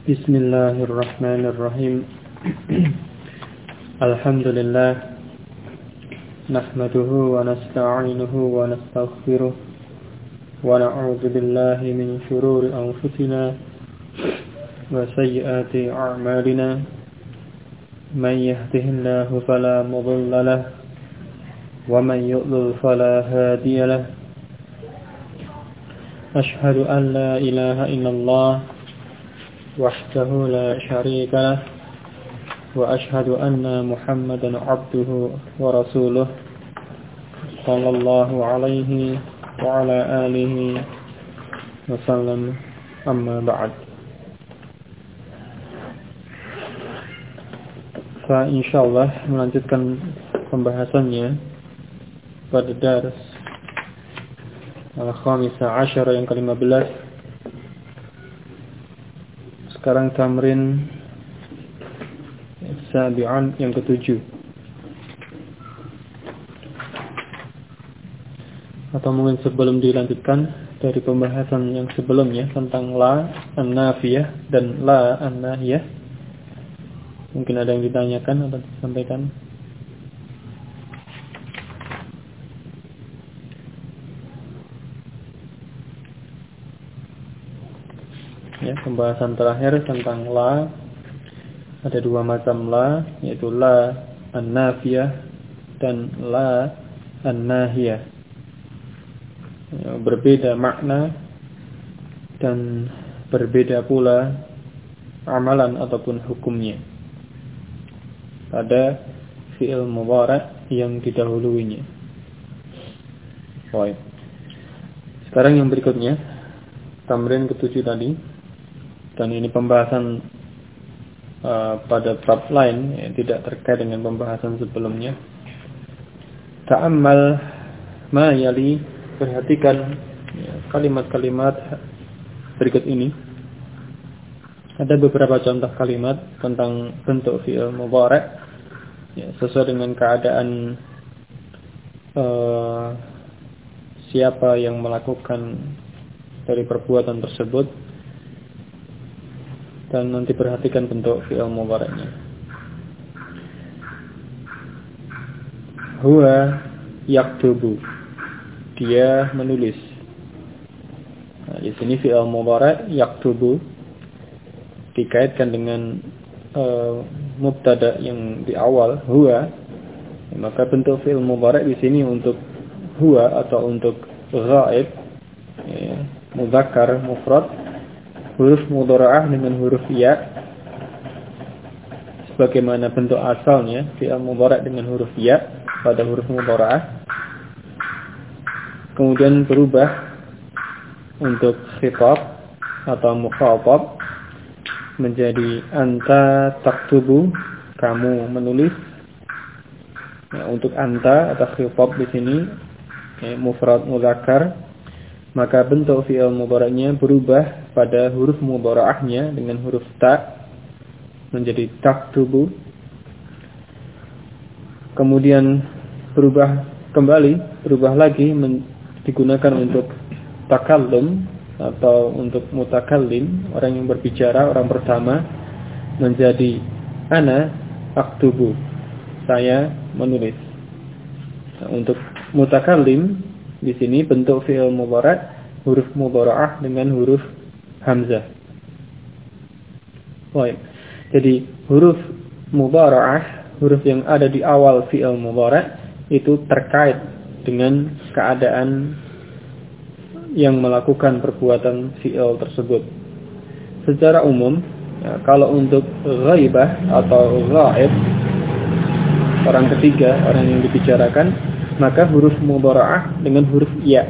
Bismillahirrahmanirrahim. Alhamdulillah. Nahmaduhu wa nasta'inuhu wa nastaghfiruh. Wa na'udzu billahi min shururi anfusina wa sayyiati a'malina. Man yahdihillahu fala mudilla lahu wa man yudlil fala hadiya lahu. Ashhadu an la ilaha illallah wahdahu la syarika lah wa ashhadu anna Muhammadan abduhu wa rasuluh sallallahu alaihi wa ala alihi wa sallam, amma ba'd. Insyaallah melanjutkan pembahasannya pada dars al-khamisah asyara yang ke-15. Sekarang tamrin sabi'an yang ke-7. Atau mungkin sebelum dilanjutkan dari pembahasan yang sebelumnya tentang la an-nafiyah dan la an-nahiyah, mungkin ada yang ditanyakan atau disampaikan. Ya, pembahasan terakhir tentang la, ada dua macam la, yaitu la an-nafiyah dan la an-nahiyah. Ya, berbeda makna dan berbeda pula amalan ataupun hukumnya pada fi'il mudhari' yang didahuluinya. Baik. Sekarang yang berikutnya, tamrin ke-7 tadi. Dan ini pembahasan pada bab lain yang tidak terkait dengan pembahasan sebelumnya. Ta'ammal ma yali, perhatikan kalimat-kalimat berikut ini. Ada beberapa contoh kalimat tentang bentuk fi'il mudhari' sesuai dengan keadaan siapa yang melakukan dari perbuatan tersebut. Dan nanti perhatikan bentuk fi'il mudhari'nya. Huwa yaktubu, dia menulis. Nah, di sini fi'il mudhari' yaktubu dikaitkan dengan mubtada yang di awal huwa. Maka bentuk fi'il mudhari' di sini untuk huwa atau untuk ghaib, mudzakkar mufrad, huruf mudhara'ah dengan huruf ya, sebagaimana bentuk asalnya fi'il mudhari' dengan huruf ya pada huruf mudhara'ah. Kemudian berubah untuk khitab atau mukhatab menjadi anta taktubu, kamu menulis. Nah, untuk anta atau khitab di sini mufrad mudzakkar, maka bentuk fi'il mudhari'nya berubah pada huruf mudhara'ahnya dengan huruf ta menjadi taktubu. Kemudian berubah lagi digunakan untuk takallum atau untuk mutakallim, orang yang berbicara, orang pertama, menjadi ana aktubu, saya menulis. Nah, untuk mutakallim di sini bentuk fi'il mudhari' huruf mudhara'ah dengan huruf hamzah. Baik. Jadi huruf mudhara'ah, huruf yang ada di awal fi'il mudhari' itu terkait dengan keadaan yang melakukan perbuatan fi'il tersebut. Secara umum, kalau untuk ghaibah atau ghaib, orang ketiga, orang yang dibicarakan, maka huruf mudhara'ah dengan huruf ya.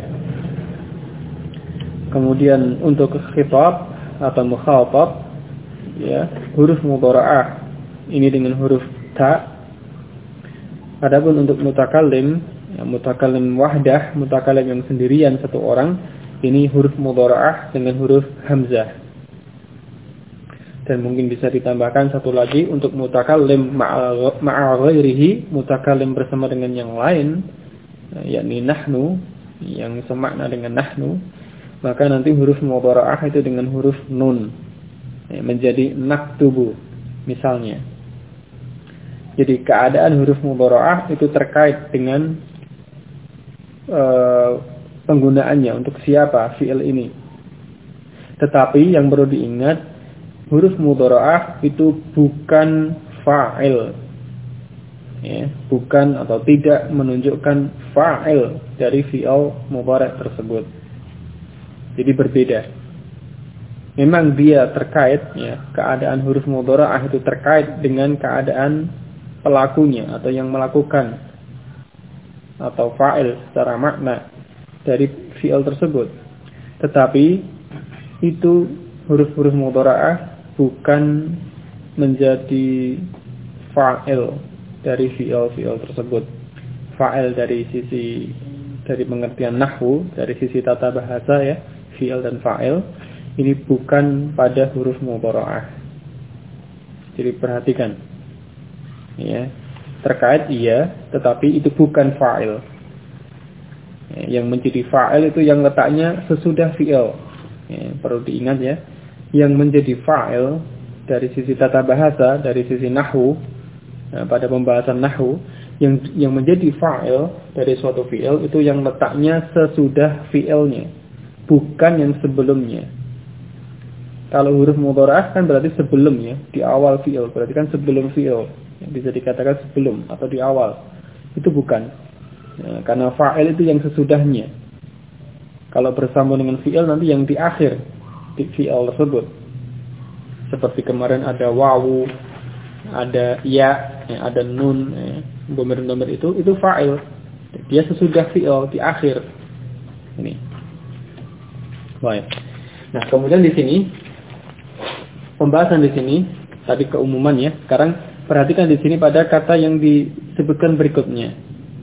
Kemudian untuk khitab atau mukhatab, huruf mudhara'ah ini dengan huruf ta. Adapun untuk mutakallim, mutakallim wahdah, mutakallim yang sendirian satu orang, ini huruf mudhara'ah dengan huruf hamzah. Dan mungkin bisa ditambahkan satu lagi untuk mutakallim ma'a ghairihi, mutakallim bersama dengan yang lain, yakni nahnu, yang semakna dengan nahnu, maka nanti huruf mudhara'ah itu dengan huruf nun. menjadi naktubu misalnya. Jadi keadaan huruf mudhara'ah itu terkait dengan penggunaannya untuk siapa fi'il ini. Tetapi yang perlu diingat, huruf mudhara'ah itu bukan fa'il. Ya, bukan atau tidak menunjukkan fa'il dari fi'il mudhari' tersebut. Jadi berbeda. Memang dia terkait, ya, keadaan huruf mudhara'ah itu terkait dengan keadaan pelakunya atau yang melakukan atau fa'il secara makna dari fi'il tersebut. Tetapi itu huruf-huruf mudhara'ah bukan menjadi fa'il dari fi'il tersebut. Fa'il dari pengertian nahwu, dari sisi tata bahasa, ya, fi'il dan fa'il ini bukan pada huruf mudhara'ah. Jadi perhatikan, ya, terkait iya, tetapi itu bukan fa'il. Yang menjadi fa'il itu yang letaknya sesudah fi'il. Ya, perlu diingat, ya, yang menjadi fa'il dari sisi tata bahasa, dari sisi nahwu. Nah, pada pembahasan nahwu, yang menjadi fa'il dari suatu fi'il itu yang letaknya sesudah fi'ilnya, bukan yang sebelumnya. Kalau huruf mudhara'ah kan berarti sebelumnya, di awal fi'il, berarti kan sebelum fi'il. Bisa dikatakan sebelum atau di awal. Itu bukan. Nah, karena fa'il itu yang sesudahnya. Kalau bersambung dengan fi'il nanti yang di akhir di fi'il tersebut. Seperti kemarin ada wawu, ada ya, ada nun, domir-domir itu fa'il. Dia sesudah fi'il di akhir. Ini. Baik. Nah, kemudian di sini pembahasan di sini tadi keumuman, ya. Sekarang perhatikan di sini pada kata yang disebutkan berikutnya.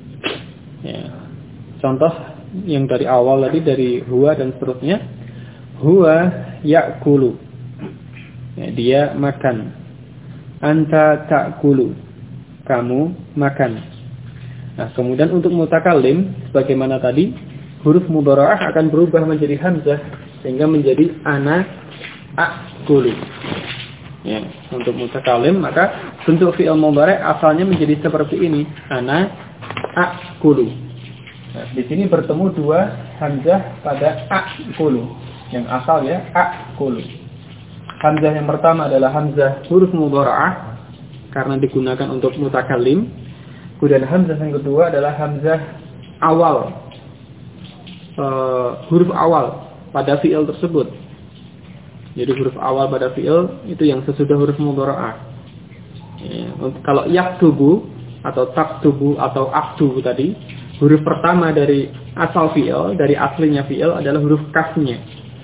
Ya. Contoh yang dari awal tadi dari huwa dan seterusnya. Huwa ya'kulu. Ya, dia makan. Anta ta'kulu, kamu makan. Nah, kemudian untuk mutakallim sebagaimana tadi, huruf mudhara'ah akan berubah menjadi hamzah sehingga menjadi ana a'kulu. Ya, untuk mutakallim maka bentuk fi'il mudhari' asalnya menjadi seperti ini, ana a'kulu. Nah, di sini bertemu dua hamzah pada a'kulu. Yang asal, ya, a'kulu. Hamzah yang pertama adalah hamzah huruf mudhara'ah karena digunakan untuk mutakallim. Kemudian hamzah yang kedua adalah hamzah awal, huruf awal pada fi'il tersebut. Jadi huruf awal pada fi'il itu yang sesudah huruf mudhara'ah. Ya, kalau yaktubu atau taktubu atau aktubu tadi, huruf pertama dari asal fi'il, dari aslinya fi'il adalah huruf kafnya.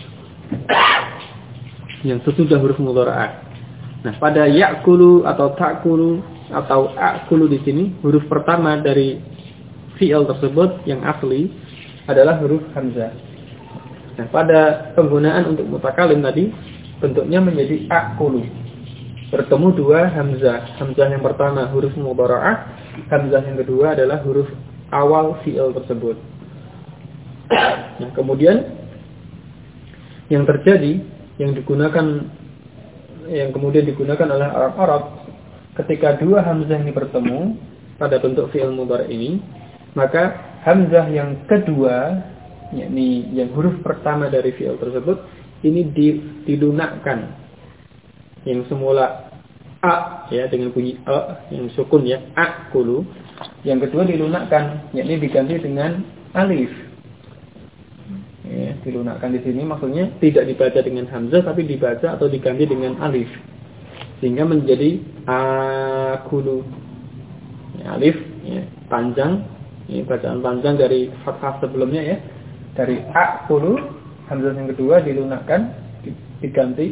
Yang sesudah huruf mudhara'ah. Nah, pada ya'kulu atau ta'kulu atau a'kulu di sini, huruf pertama dari fi'il tersebut yang asli adalah huruf hamzah. Nah, pada penggunaan untuk mutakallim tadi, bentuknya menjadi a'kulu. Bertemu dua hamzah. Hamzah yang pertama huruf mudhara'ah, hamzah yang kedua adalah huruf awal fi'il tersebut. Nah, kemudian yang terjadi yang kemudian digunakan oleh Arab Arab ketika dua hamzah ini bertemu pada bentuk fi'il mudhari' ini, maka hamzah yang kedua, yakni yang huruf pertama dari fi'il tersebut ini dilunakkan. Yang semula a, ya, dengan bunyi a yang sukun, ya, a'kulu, yang kedua dilunakkan, yakni diganti dengan alif. Ya, dilunakkan di sini maksudnya tidak dibaca dengan hamzah tapi dibaca atau diganti dengan alif sehingga menjadi akulu. Ya, alif, ya, panjang, ini bacaan panjang dari fathah sebelumnya, ya, dari akulu, hamzah yang kedua dilunakkan, diganti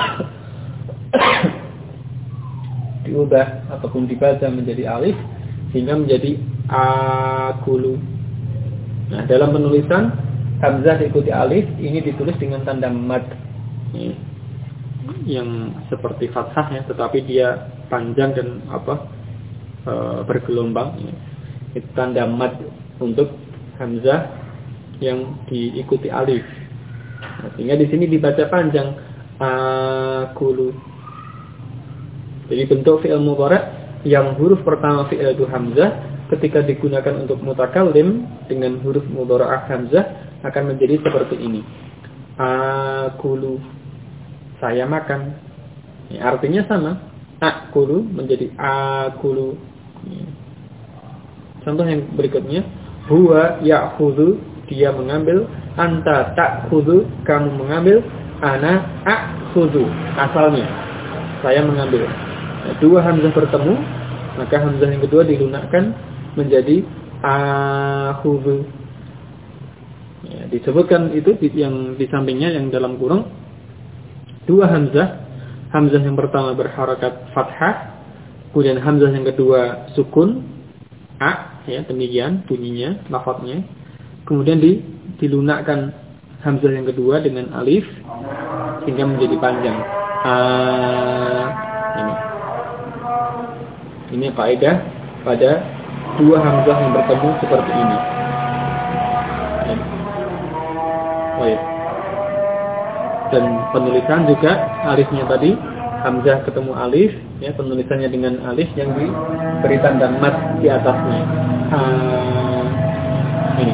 diubah ataupun dibaca menjadi alif sehingga menjadi akulu. Nah, dalam penulisan hamzah diikuti alif ini ditulis dengan tanda mad, ya, yang seperti fathah, ya, tetapi dia panjang dan bergelombang, ya. Itu tanda mad untuk hamzah yang diikuti alif. Nah, sehingga di sini dibaca panjang akulu. Jadi bentuk fi'il mudhari' yang huruf pertama fi'il itu hamzah, ketika digunakan untuk mutakallim dengan huruf mudhari'ah hamzah akan menjadi seperti ini. Akulu, saya makan. Ya, artinya sama. Akulu menjadi akulu. Ya. Contoh yang berikutnya, huwa ya'khudhu, dia mengambil, anta ta'khudhu, kamu mengambil, ana a'khudhu, asalnya saya mengambil. Nah, dua hamzah bertemu, maka hamzah yang kedua dilunakkan menjadi akhudhu. Ya, disebutkan itu yang di sampingnya yang dalam kurung dua hamzah. Hamzah yang pertama berharakat fathah, kemudian hamzah yang kedua sukun a, ya demikian bunyinya, lafadznya. Kemudian dilunakkan hamzah yang kedua dengan alif sehingga menjadi panjang. Ini kaidah pada dua hamzah yang bertemu seperti ini. Baik. Dan penulisan juga alifnya tadi, hamzah ketemu alif, ya penulisannya dengan alif yang diberi tanda mat di atasnya. Ini.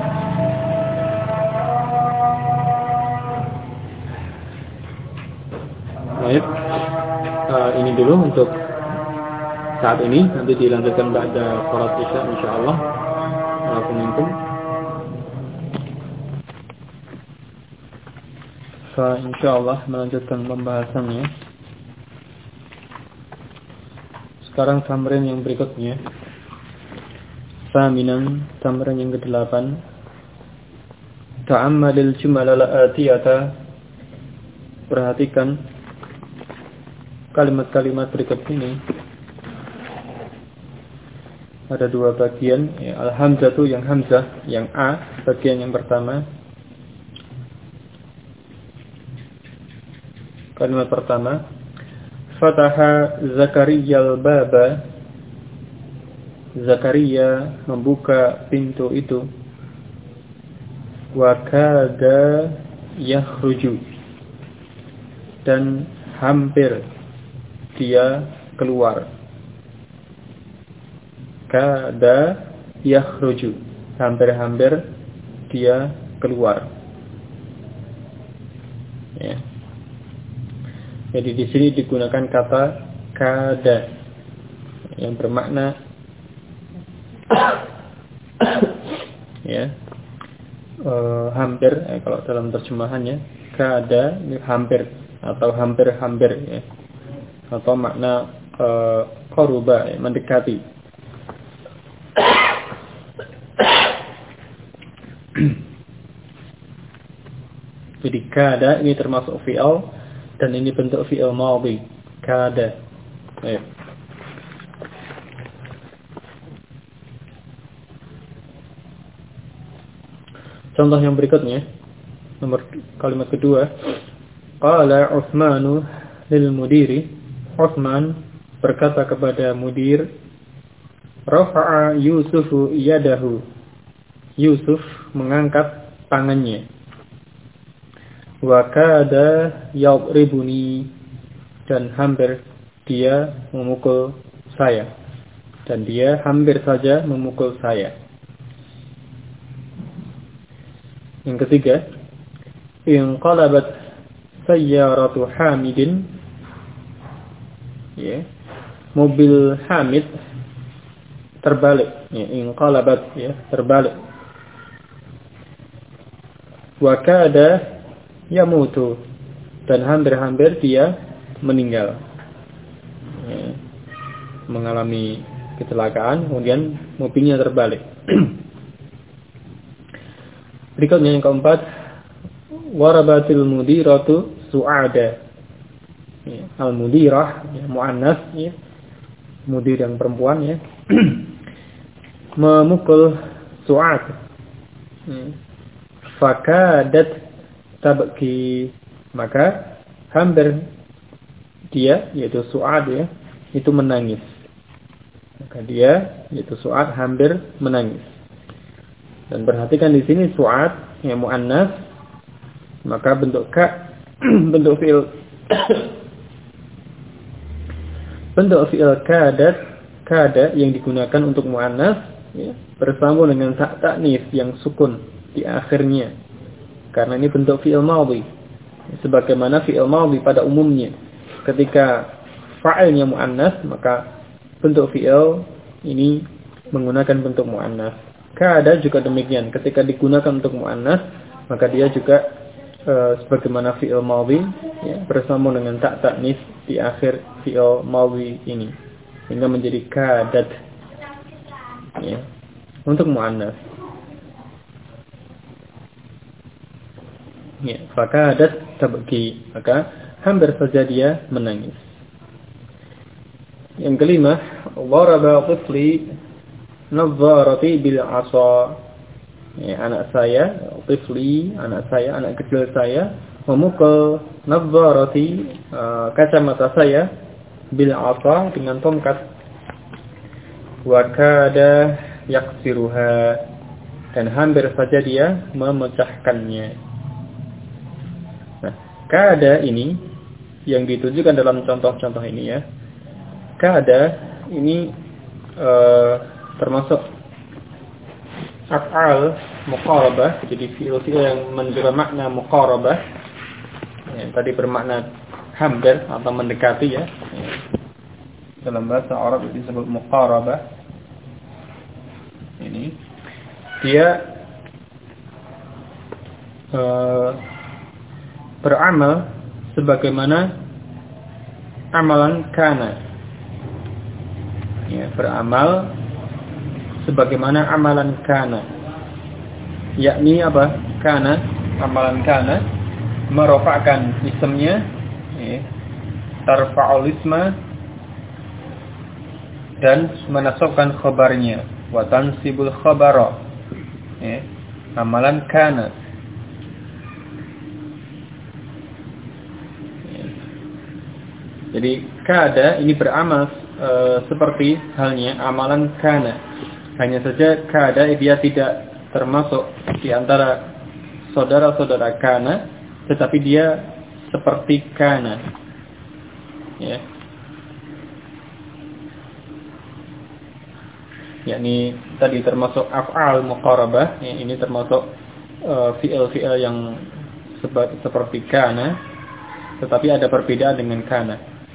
Baik. Ini dulu untuk saat ini, nanti dilanjutkan ba'da salat isya insyaallah. Assalamualaikum. Insyaallah melanjutkan pembahasannya. Sekarang tamrin yang berikutnya. Thaminan, tamrin yang ke-8. Ta'ammalil jumal al-atiyata. Perhatikan kalimat-kalimat berikut ini. Ada dua bagian, ya, al-hamzatu yang hamzah, yang a, bagian yang pertama. Kalimat pertama, fataha Zakaria al-baba. Zakaria membuka pintu itu. Wa kada yakhruju, dan hampir dia keluar. Kada yakhruju, hampir-hampir dia keluar. Ya. Jadi di sini digunakan kata kada yang bermakna ya hampir. Kalau dalam terjemahannya kada hampir atau hampir-hampir, ya, atau makna qaruba, ya, mendekati. Jadi kada ini termasuk fi'il. Dan ini bentuk fi'il madhi, kada. Ayo. Contoh yang berikutnya, nomor kalimat kedua. Qala Utsmanu lil mudiri. Utsman berkata kepada mudir, rafa'a Yusufu yadahu. Yusuf mengangkat tangannya. Wa kada yadribuni, dan hampir dia memukul saya, dan dia hampir saja memukul saya. Yang ketiga, inqalabat sayyaratu Hamidin, ya, mobil Hamid terbalik, ya, inqalabat, ya, terbalik. Wa kada yamutu, dan hampir-hampir dia meninggal, ya, mengalami kecelakaan, kemudian mobilnya terbalik. Berikutnya yang keempat, warabatil mudiratu su'ada, ya, al-mudirah, ya, muannas, ya, mudir yang perempuan, ya, memukul su'ad, ya, fakadat tabki, maka hampir dia, yaitu Su'ad, ya, itu menangis. Maka dia, yaitu Su'ad, hampir menangis. Dan perhatikan di sini Su'ad yang muannas, maka bentuk ka bentuk fi'il kada yang digunakan untuk muannas ya, bersambung dengan tak ta'nis yang sukun di akhirnya. Karena ini bentuk fi'il madhi. Sebagaimana fi'il madhi pada umumnya ketika fa'ilnya muannas, maka bentuk fi'il ini menggunakan bentuk muannas. Kada juga demikian, ketika digunakan untuk muannas, maka dia juga sebagaimana fi'il madhi ya, bersambung dengan tak ta'nis di akhir fi'il madhi ini, sehingga menjadi kadat ya, untuk muannas. Ya, fakadat tabki, maka hampir saja dia menangis. Yang kelima, daraba tifli nadharati bil 'asa. Ya, anak saya, tifli, anak kecil saya memukul nadharati, kacamata saya, bil 'asa, dengan tongkat. Wa kada yaksiruha, dan hampir saja dia memecahkannya. Nah, kada ini yang ditunjukkan dalam contoh-contoh ini ya. Kada ini termasuk af'al muqarabah, jadi fi'il-fi'il yang menunjukkan makna muqarabah. Yang tadi bermakna hampir atau mendekati ya. Dalam bahasa Arab disebut muqarabah. Ini dia beramal sebagaimana amalan kana. Ya, beramal sebagaimana amalan kana. Yakni apa? Kana, amalan kana merofakkan ismnya, ya, tarfa'ul isma, dan menasabkan khabarnya, wa tansibul khabara. Ya, amalan kana. Jadi kada ini beramal seperti halnya amalan kana. Hanya saja kada dia tidak termasuk di antara saudara-saudara kana, tetapi dia seperti kana. Ya. Yakni tadi termasuk af'al muqarabah, ya, ini termasuk fi'il-fi'il yang seperti kana, tetapi ada perbedaan dengan kana.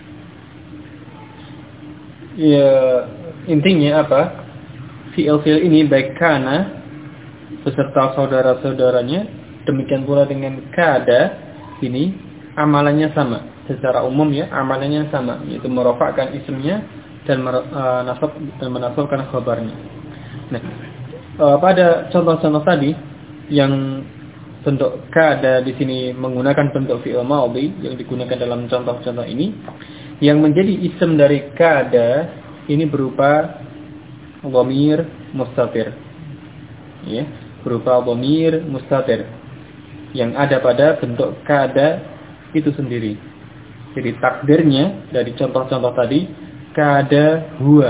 Ya, intinya apa? Fi'il-fi'il ini baik kana beserta saudara-saudaranya, demikian pula dengan kada, ini amalannya sama. Secara umum ya, amalannya sama, yaitu merofakkan ismnya dan menasabkan khabarnya. Nah, pada contoh-contoh tadi yang bentuk kada di sini menggunakan bentuk fi'il madhi yang digunakan dalam contoh-contoh ini, yang menjadi ism dari kada ini berupa dhamir mustatir. Ya, berupa dhamir mustatir yang ada pada bentuk kada itu sendiri. Jadi takdirnya dari contoh-contoh tadi, kada huwa.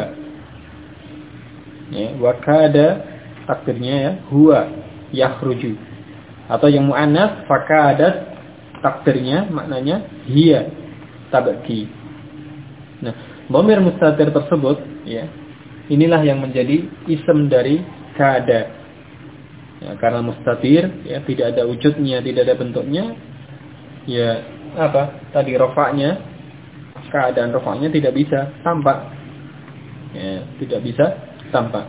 Ya, wa kada takdirnya ya, huwa yakhruju. Atau yang muannas fakadat takdirnya maknanya hiya tabki. Nah, dhamir mustatir tersebut ya, inilah yang menjadi ism dari kada. Ya, karena mustatir ya, tidak ada wujudnya, tidak ada bentuknya. Ya, apa? Tadi rafa'nya, keadaan rafa'nya tidak bisa tampak. Ya, tidak bisa tampak.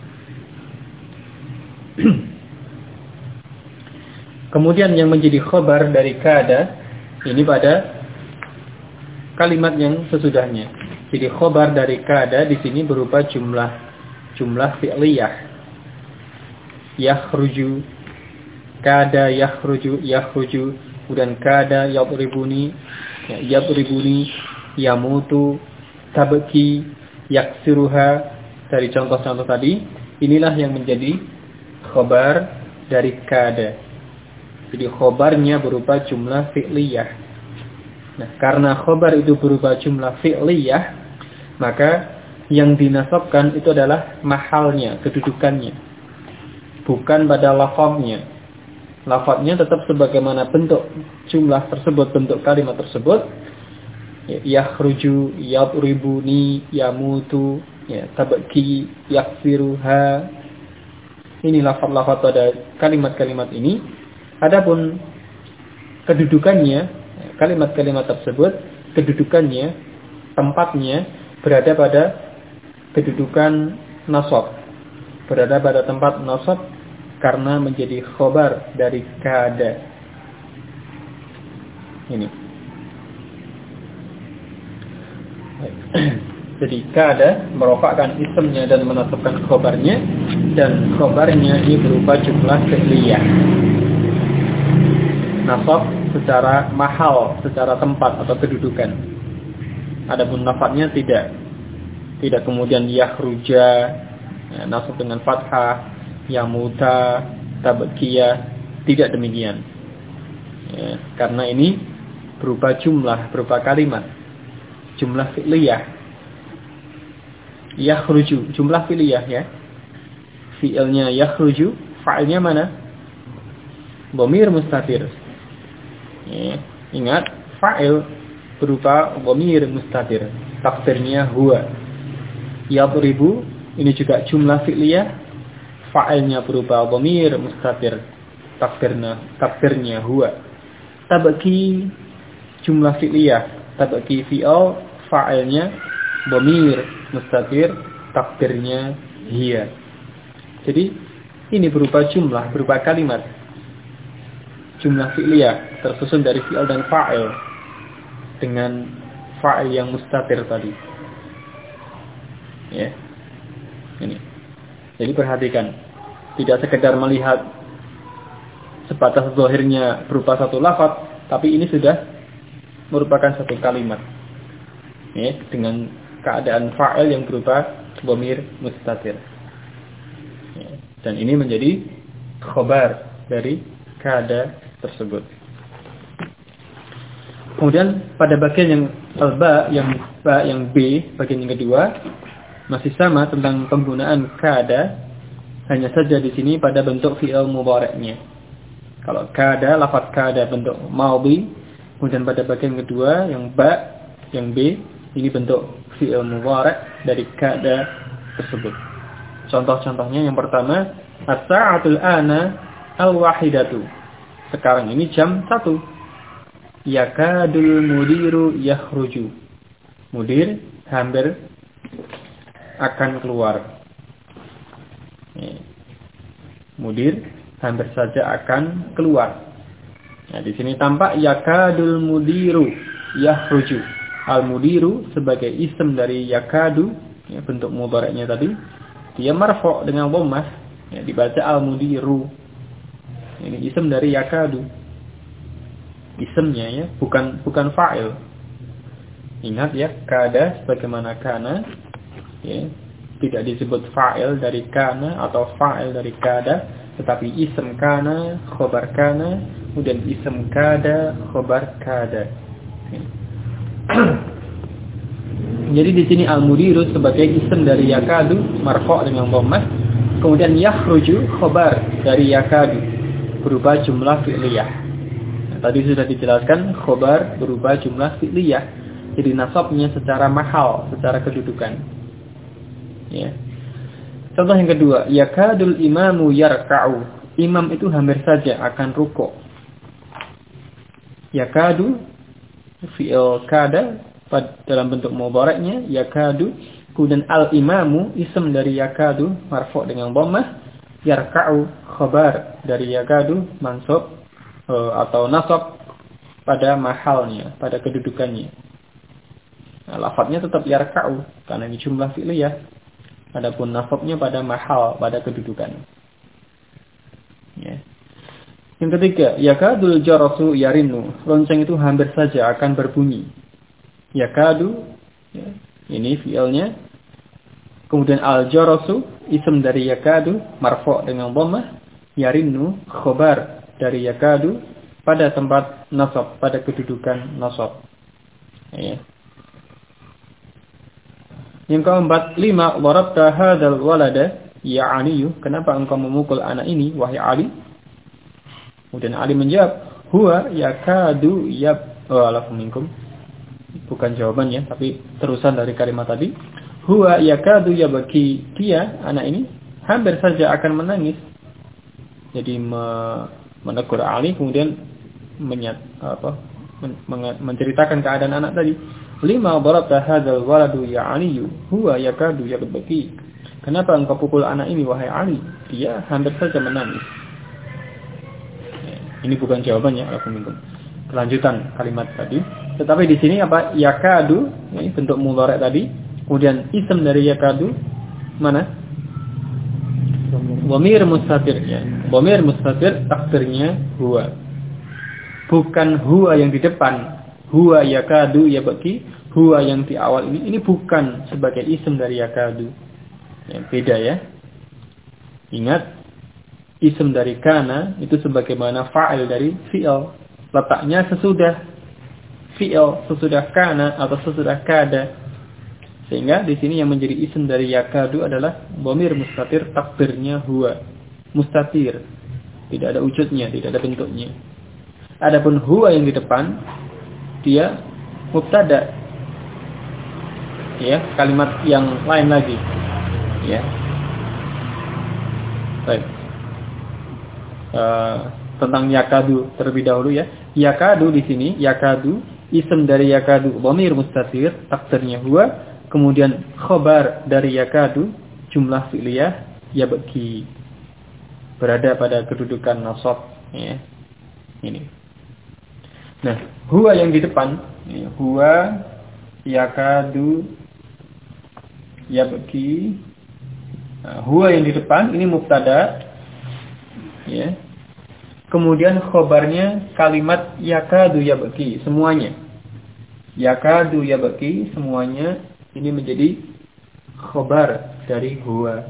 Kemudian yang menjadi khabar dari kada ini pada kalimat yang sesudahnya. Jadi khabar dari kada di sini berupa jumlah fi'liyah. Yakhruju, kada yakhruju, kemudian kada yadribuni, yadribuni, yamutu, tabki, yaksiruha. Dari contoh-contoh tadi, inilah yang menjadi khabar dari kada. Jadi khabarnya berupa jumlah fi'liyah. Nah, karena khabar itu berupa jumlah fi'liyah, maka yang dinasabkan itu adalah mahalnya, kedudukannya, bukan pada lafaznya. lafadznya tetap sebagaimana bentuk jumlah tersebut, bentuk kalimat tersebut. Yakhruju, yadribuni, yamutu, tabaki, yakfiruha. Ini lafaz-lafaz pada kalimat-kalimat ini. Adapun kedudukannya, kalimat-kalimat tersebut, kedudukannya, tempatnya berada pada kedudukan nasab. Berada pada tempat nasab karena menjadi khobar dari kada. Ini. Jadi kada merupakan isimnya dan menasabkan khobarnya, dan khobarnya ini berupa jumlah fi'liyah. Nasab secara mahal, secara tempat atau kedudukan. Adapun lafadznya tidak kemudian yakhruja, nasab dengan fathah, yamuta, tabqiyah, tidak demikian. Karena ini berupa jumlah, berupa kalimat, jumlah fi'liyah. Yakhruju, jumlah fi'liyah ya. Fi'ilnya yakhruju, fa'ilnya mana? Dhamir mustatir. Ingat, fa'il berupa dhamir mustatir. Takdirnya huwa. Yadribu, ini juga jumlah fi'liyah. Fa'ilnya berupa dhamir mustatir. Takdirnya huwa. Tabaki, jumlah fi'liyah. Tabaki fi'al, fa'ilnya dhamir mustatir, takdirnya hiya. Jadi ini berupa jumlah, berupa kalimat. Jumlah fi'liyah tersusun dari fi'al dan fa'il dengan fa'il yang mustatir tadi. Ya. Ini. Jadi perhatikan, tidak sekedar melihat sebatas zahirnya berupa satu lafaz, tapi ini sudah merupakan satu kalimat. Ya, dengan keadaan fa'il yang berupa dhamir mustatir. Ya, dan ini menjadi khobar dari kada tersebut. Kemudian pada bagian yang al-ba, yang B, bagian yang kedua, masih sama tentang penggunaan kada, hanya saja di sini pada bentuk fi'il mudhari'nya. Kalau kada, lafaz kada bentuk madhi, kemudian pada bagian kedua yang ba, yang B, ini bentuk fi'il mudhari' dari kada tersebut. Contoh-contohnya yang pertama, as-sa'atul ana al-wahidatu. Sekarang ini jam 1. Yakadul mudiru yakhruju. Mudir hampir akan keluar. Mudir hampir saja akan keluar. Nah, di sini tampak yakadul mudiru yakhruju. Al-mudiru sebagai isim dari yakadu, ya, bentuk mudhari'nya tadi, dia marfu' dengan dhammah, ya, dibaca al-mudiru. Ini isim dari yakadu. Isimnya ya, bukan fa'il. Ingat ya, kada sebagaimana kana, ya, tidak disebut fa'il dari kana atau fa'il dari kada, tetapi isim kana, khobar kana, kemudian isim kada, khobar kada. Jadi di sini al-mudiru sebagai isim dari yakadu, marfu' dengan dhammah, kemudian yakhruju khobar dari yakadu berupa jumlah fi'liyah. Nah, tadi sudah dijelaskan khobar berupa jumlah fi'liyah. Jadi nasabnya secara mahal, secara kedudukan. Ya. Contoh yang kedua, yakadul imamu yarka'u. Imam itu hampir saja akan rukuk. Yakadu fi'il kada dalam bentuk mudhari'nya yakadu, kemudian al-imamu isim dari yakadu marfu' dengan dhammah, yarka'u khabar dari yakadu mansub atau nasab pada mahalnya, pada kedudukannya. Nah, lafadznya tetap yarka'u karena ini jumlah fi'liyah. Adapun nasabnya pada mahal, pada kedudukan. Ya. Yang ketiga, yakadul jarasu yarinu. Lonceng itu hampir saja akan berbunyi. Yakadu, ya, ini fi'ilnya. Kemudian al-jarasu, isim dari yakadu, marfu' dengan dhammah. Yarinu, khobar dari yakadu, pada tempat nasab, pada kedudukan nasab. Ya. Yang keempat, 5, darabta hadzal walada ya Aliyu. Kenapa engkau memukul anak ini, wahai Ali? Kemudian Ali menjawab, huwa yakadu wa'alakum minkum. Bukan jawabannya, tapi terusan dari kalimat tadi. Huwa yakadu yabki, dia, anak ini, hampir saja akan menangis. Jadi menegur Ali, kemudian menceritakan keadaan anak tadi. Lima darabta hadzal waladu ya Ali, huwa yakadu yabki. Kenapa engkau pukul anak ini wahai Ali? Dia hampir saja menangis. Ini bukan jawabannya, kelanjutan kalimat tadi. Tetapi di sini apa? Yakadu, ini bentuk mudhari' tadi. Kemudian isim dari yakadu mana? Dhamir mustatir, ya. Dhamir mustatir takdirnya huwa. Bukan huwa yang di depan. Huwa yakadu yabki. Huwa yang di awal ini bukan sebagai isim dari yakadu. Ya, beda ya. Ingat, isim dari kana itu sebagaimana fa'il dari fi'il. Letaknya sesudah fi'il, sesudah kana atau sesudah kada. Sehingga di sini yang menjadi isim dari yakadu adalah dhamir mustatir, takdirnya huwa. Mustatir. Tidak ada wujudnya, tidak ada bentuknya. Adapun huwa yang di depan, dia mubtada. Ya, kalimat yang lain lagi. Ya. Baik. Tentang yakadu terlebih dahulu ya. Yakadu di sini, yakadu isim dari yakadu dhamir mustatir, takdirnya huwa, kemudian khabar dari yakadu jumlah fi'liyah yabki, berada pada kedudukan nasab ya. Ini. Nah, huwa yang di depan, ya, huwa yakadu yabki. Nah, huwa yang di depan ini mubtada ya. Kemudian khobarnya kalimat yakadu yabki, semuanya. Yakadu yabki semuanya ini menjadi khobar dari huwa.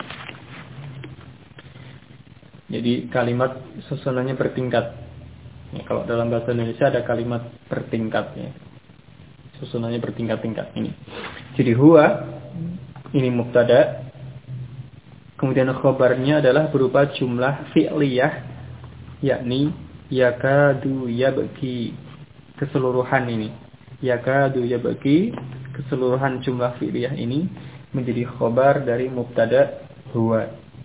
Jadi kalimat susunannya bertingkat. Ya, kalau dalam bahasa Indonesia ada kalimat bertingkat ya. Susunannya bertingkat-tingkat ini. Jadi huwa ini mubtada. Kemudian khobarnya adalah berupa jumlah fi'liyah, yakni yakadu yabki, keseluruhan ini. Yakadu yabki, keseluruhan jumlah fi'liyah ini menjadi khobar dari mubtada huwa.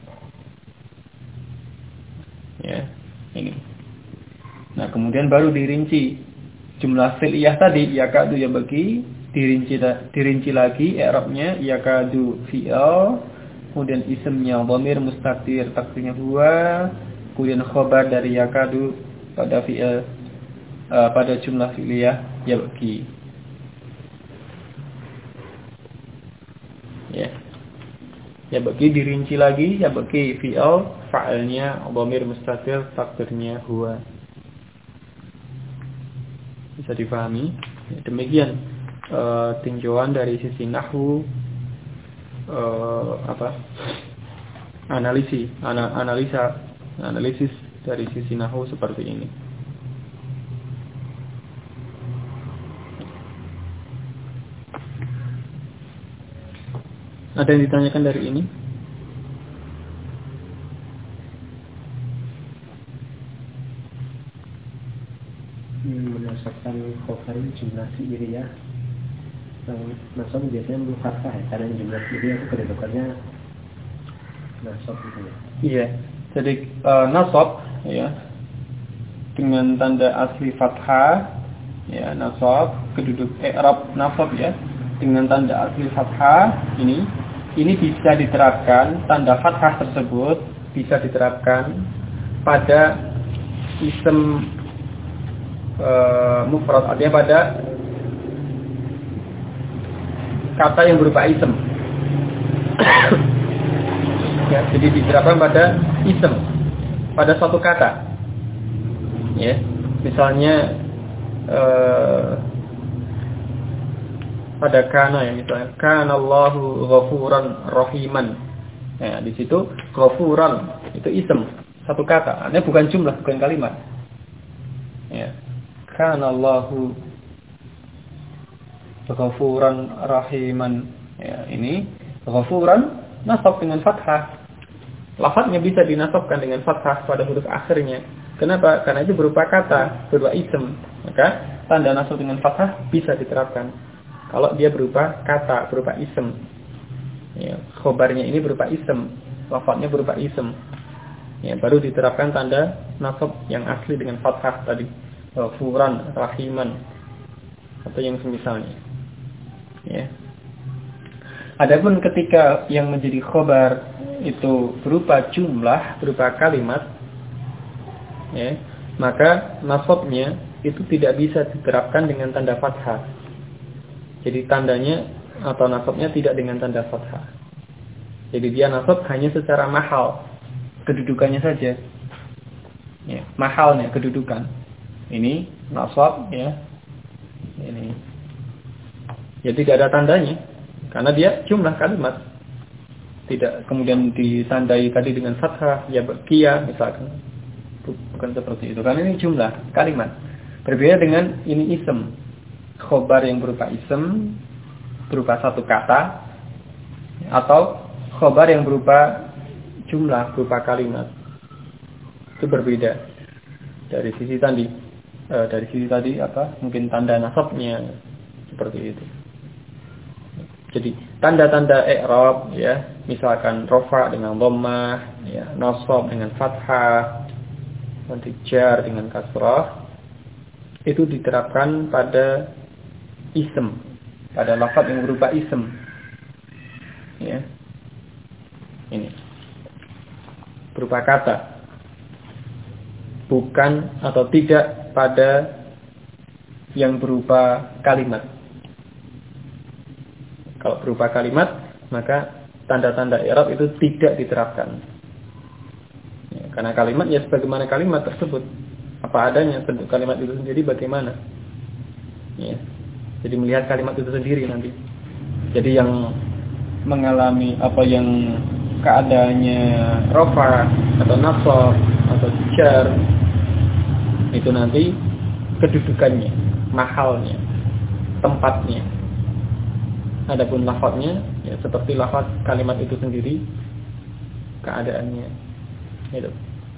Ya, ini. Nah, kemudian baru dirinci jumlah fi'liyah tadi, yakadu yabki, dirinci lagi i'rabnya yakadu fi'il. Kemudian isimnya dhamir mustatir, takdirnya huwa, kemudian khobar dari yakadu pada fi'il, pada jumlah fi'liyah yabki. Ya. Yabki dirinci lagi, yabki fi'il, fa'ilnya dhamir mustatir, takdirnya huwa. Bisa difahami? Ya, demikian tinjauan dari sisi nahwu. Analisis dari sisi nahwu seperti ini. Ada yang ditanyakan dari ini? Menasabkan khobar jumlah fi'liyah. Nasab biasanya mufassah ya, karena jumlah fi'liyah itu kedudukannya nasab gitu ya. Iya. Jadi nasab ya dengan tanda asli fathah ya, nasab keduduk i'rab nasab ya dengan tanda asli fathah ini bisa diterapkan, tanda fathah tersebut bisa diterapkan pada isim mufrad, artinya pada kata yang berupa isim. Ya, jadi diterapkan pada isim, pada suatu kata. Ya, misalnya pada kana ya, misalnya kanallahu ghafuran rahiman. Ya, di situ ghafuran itu isim, satu kata. Artinya bukan jumlah, bukan kalimat. Ya. Kanallahu ghafuran rahiman. Ya, ini ghafuran nasab dengan fathah. Lafadznya bisa dinasabkan dengan fathah pada huruf akhirnya. Kenapa? Karena itu berupa kata, berupa ism. Maka tanda nasab dengan fathah bisa diterapkan. Kalau dia berupa kata, berupa ism. Ya, khobarnya ini berupa ism, lafadznya berupa ism. Ya, baru diterapkan tanda nasab yang asli dengan fathah tadi. Furan, rahiman, atau yang semisalnya. Ya. Adapun ketika yang menjadi khobar itu berupa jumlah, berupa kalimat, ya, maka nasabnya itu tidak bisa diterapkan dengan tanda fathah. Jadi tandanya atau nasabnya tidak dengan tanda fathah. Jadi dia nasab hanya secara mahal, kedudukannya saja. Ya, mahalnya kedudukan. Ini nasab, ya. Ini. Jadi tidak ada tandanya karena dia jumlah kalimat. Tidak kemudian ditandai tadi dengan fathah, ya baqiya misalkan. Bukan seperti itu. Karena ini jumlah kalimat. Berbeda dengan ini ism. Khobar yang berupa ism, berupa satu kata, atau khobar yang berupa jumlah, berupa kalimat. Itu berbeda. Dari sisi tadi apa? Mungkin tanda nasabnya seperti itu. Jadi tanda-tanda i'rab, ya, misalkan rafa dengan dhammah, ya, nasab dengan fathah, nanti jar dengan kasrah, itu diterapkan pada ism, pada lafaz yang berupa ism. Ya. Ini. Berupa kata. Bukan atau tidak pada yang berupa kalimat. Kalau berupa kalimat, maka tanda-tanda i'rab itu tidak diterapkan. Ya, karena kalimat ya sebagaimana kalimat tersebut, apa adanya, bentuk kalimat itu sendiri bagaimana. Ya. Jadi melihat kalimat itu sendiri nanti. Jadi yang mengalami apa yang keadaannya rafa atau nasab atau jar itu nanti kedudukannya, mahalnya, tempatnya. Adapun lafadznya ya seperti lafadz kalimat itu sendiri keadaannya. Gitu.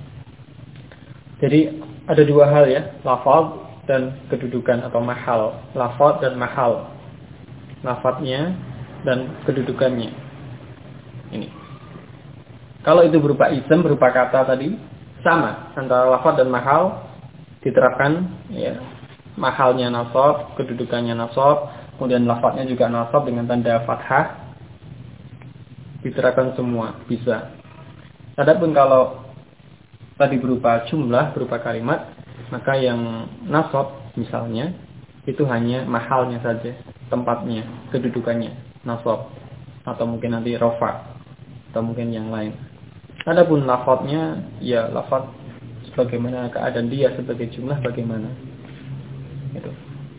Jadi ada dua hal ya, lafadz dan kedudukan atau mahal. Lafadz dan mahal. Lafadznya dan kedudukannya. Ini. Kalau itu berupa ism, berupa kata tadi, sama antara lafadz dan mahal diterapkan ya. Mahalnya nasab, kedudukannya nasab, kemudian lafadznya juga nasab dengan tanda fathah, diterapkan semua, bisa. Adapun kalau tadi berupa jumlah, berupa kalimat, maka yang nasab misalnya itu hanya mahalnya saja, tempatnya, kedudukannya, nasab, atau mungkin nanti rafa, atau mungkin yang lain. Adapun lafadznya, ya lafadz sebagaimana keadaan dia sebagai jumlah bagaimana. Itu.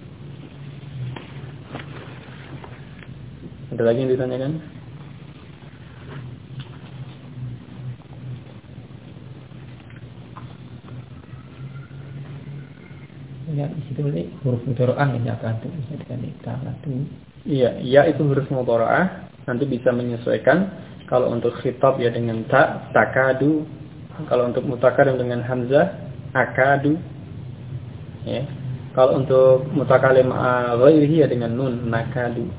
Ada lagi yang ditanyakan? Ya, di situ boleh huruf mudharaah yang akan bisa dikatakan. Iya, ya itu huruf mudharaah, nanti bisa menyesuaikan. Kalau untuk khitab ya dengan ta, takadu. Kalau untuk mutakallim dengan hamzah, akadu. Ya. Kalau untuk mutakallim ghairihi ya dengan nun, nakadu.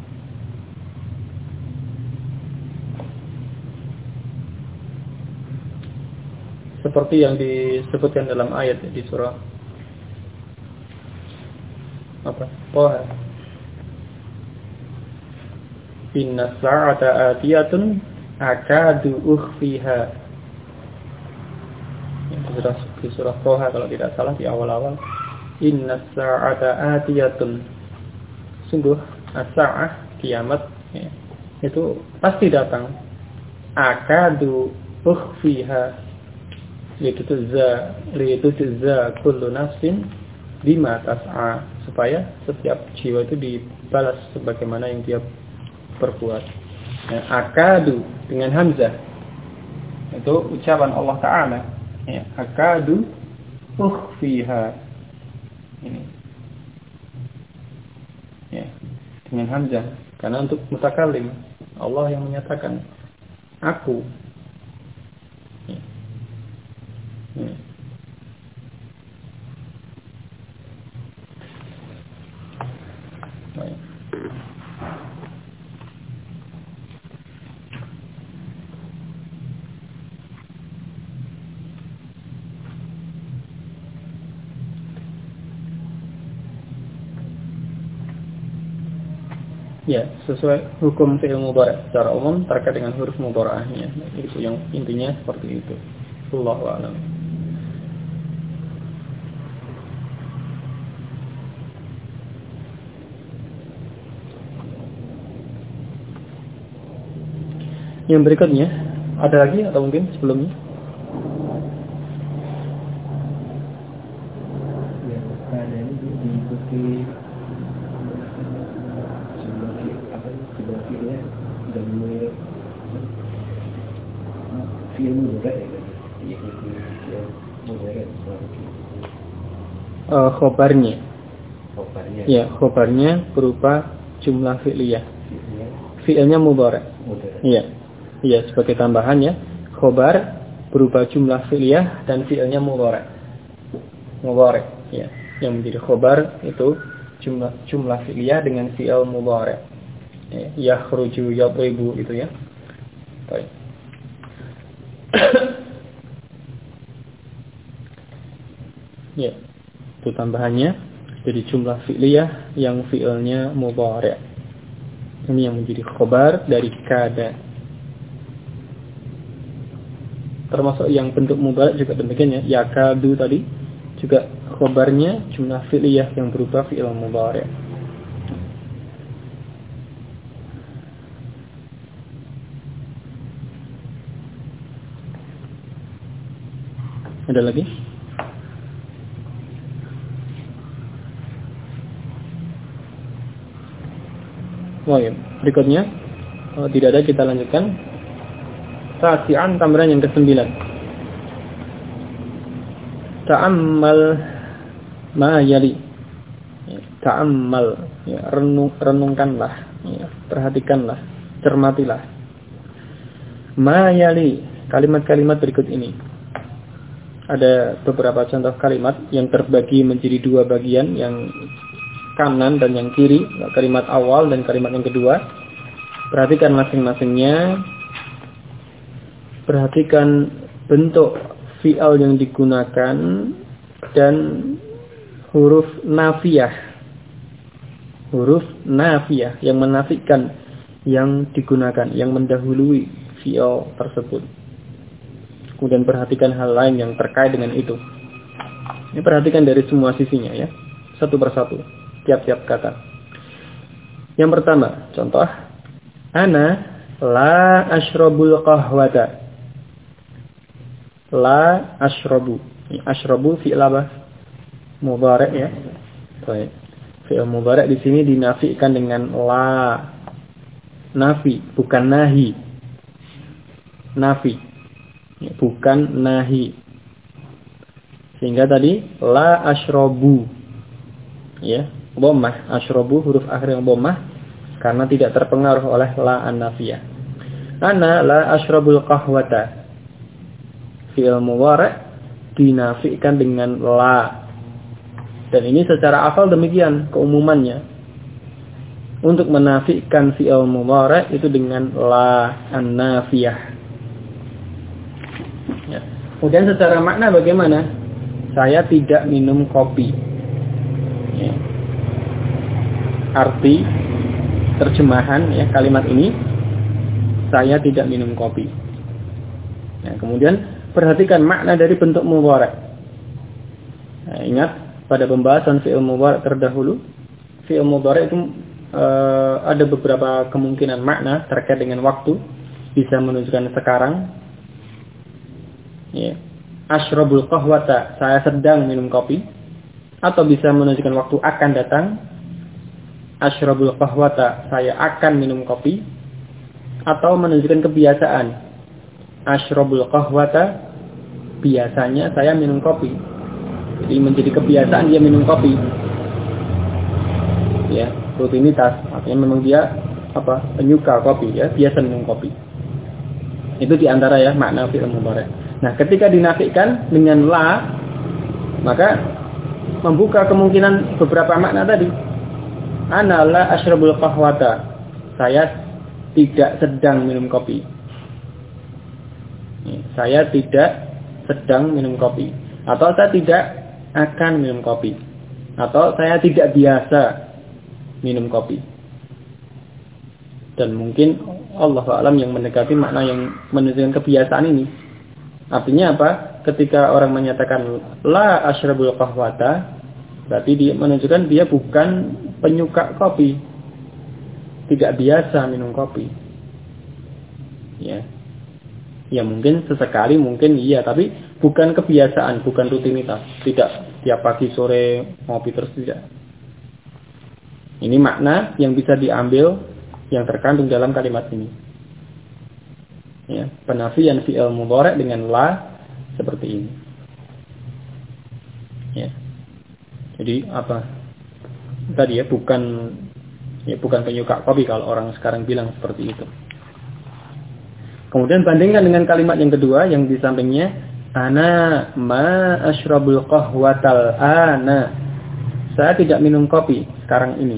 Seperti yang disebutkan dalam ayat di surah apa? Toha. Inna sa'ata atiyatun akadu ukhfiha. Di surah Toha kalau tidak salah di awal-awal. Inna sa'ata atiyatun. Sungguh as-sa'ah kiamat ya, itu pasti datang. Akadu ukhfiha. Litujza kullu nafsin bima tas'a, supaya setiap jiwa itu dibalas sebagaimana yang dia perbuat. Ya, akadu dengan hamzah itu ucapan Allah Ta'ala ya, akadu ukhfiha ini ya, dengan hamzah karena untuk mutakallim Allah yang menyatakan aku ya. Ya, sesuai hukum fi'il mudhari' secara umum terkait dengan huruf mudhari'ahnya. Itu yang intinya seperti itu. Wallahu a'lam. Yang berikutnya, ada lagi atau mungkin sebelumnya? Ya, karena ini diikuti jumlah fi'ilnya dan mulai fi'il mudhari' ya, diikuti fi'il mudhari' Khobarnya. Khobarnya. Ya, khobarnya berupa jumlah fi'liyah. Fi'ilnya mudhari'. Iya. Iya, sebagai tambahan ya. Khobar berupa jumlah fi'liyah dan fi'ilnya mudhari'. Mudhari', ya. Yang menjadi khobar itu jumlah fi'liyah dengan fi'il mudhari'. Ya, yakhruju, yadribu itu ya. Baik. Ya. Itu tambahannya jadi jumlah fi'liyah yang fi'ilnya mudhari'. Ini yang menjadi khobar dari kada. Termasuk yang bentuk mudhari' juga demikian ya. Yakadu tadi juga khobarnya jumlah fi'liyah yang berupa fi'il mudhari'. Ada lagi? Oh ya, berikutnya tidak ada, kita lanjutkan. Tasi'an, tambahan yang ke-9. Ta'ammal ma yali. Ta'ammal, ya, renungkanlah, ya, perhatikanlah, cermatilah. Ma yali, kalimat-kalimat berikut ini. Ada beberapa contoh kalimat yang terbagi menjadi dua bagian, yang kanan dan yang kiri, kalimat awal dan kalimat yang kedua. Perhatikan masing-masingnya. Perhatikan bentuk fi'al yang digunakan dan huruf nafiyah. Huruf nafiyah yang menafikan yang digunakan, yang mendahului fi'al tersebut. Kemudian perhatikan hal lain yang terkait dengan itu. Ini perhatikan dari semua sisinya ya. Satu persatu, tiap-tiap kata. Yang pertama, contoh. Ana la ashrabul qahwata. La ashrabu. Ashrabu fi'il apa? Mudhari' ya. Baik. Fi'il mudhari' di sini dinafikan dengan la. Nafi, bukan nahi. Nafi. Bukan nahi. Sehingga tadi la ashrabu. Ya, dhammah. Ashrabu huruf akhir yang dhammah karena tidak terpengaruh oleh la an-nafiyah. Ana la ashrabul qahwata. Fi'il mudhari' dinafikan dengan la. Dan ini secara asal demikian keumumannya. Untuk menafikan fi'il mudhari' itu dengan la an-nafiyah. Ya. Kemudian secara makna bagaimana? Saya tidak minum kopi. Ya. Arti terjemahan ya kalimat ini, saya tidak minum kopi. Ya, kemudian perhatikan makna dari bentuk mudhari'. Nah, ingat pada pembahasan fi'il mudhari' terdahulu, fi'il mudhari' itu ada beberapa kemungkinan makna terkait dengan waktu. Bisa menunjukkan sekarang. Ya. Ashrabul qahwata, saya sedang minum kopi. Atau bisa menunjukkan waktu akan datang. Ashrabul qahwata, saya akan minum kopi. Atau menunjukkan kebiasaan. Ashrabul qahwata, biasanya saya minum kopi. Jadi menjadi kebiasaan dia minum kopi. Ya, rutinitas. Artinya memang dia penyuka kopi ya, biasa minum kopi. Itu diantara ya makna fi'il mudhari'. Nah, ketika dinafikan dengan la, maka membuka kemungkinan beberapa makna tadi. Ana la ashrabul qahwata. Saya tidak sedang minum kopi. Saya tidak sedang minum kopi. Atau saya tidak akan minum kopi. Atau saya tidak biasa minum kopi. Dan mungkin Allah a'lam yang mendekati makna yang menunjukkan kebiasaan ini. Artinya apa? Ketika orang menyatakan la asyrabul qahwata, berarti dia menunjukkan dia bukan penyuka kopi. Tidak biasa minum kopi. Ya. Ya mungkin sesekali, mungkin iya, tapi bukan kebiasaan, bukan rutinitas. Tidak tiap pagi sore ngopi terus, tidak. Ini makna yang bisa diambil yang terkandung dalam kalimat ini. Ya, penafian fi'il mudhari' dengan la seperti ini. Ya. Jadi apa? Tadi ya bukan penyuka kopi kalau orang sekarang bilang seperti itu. Kemudian bandingkan dengan kalimat yang kedua yang di sampingnya, ana ma asyrabul qahwatal ana. Saya tidak minum kopi sekarang ini.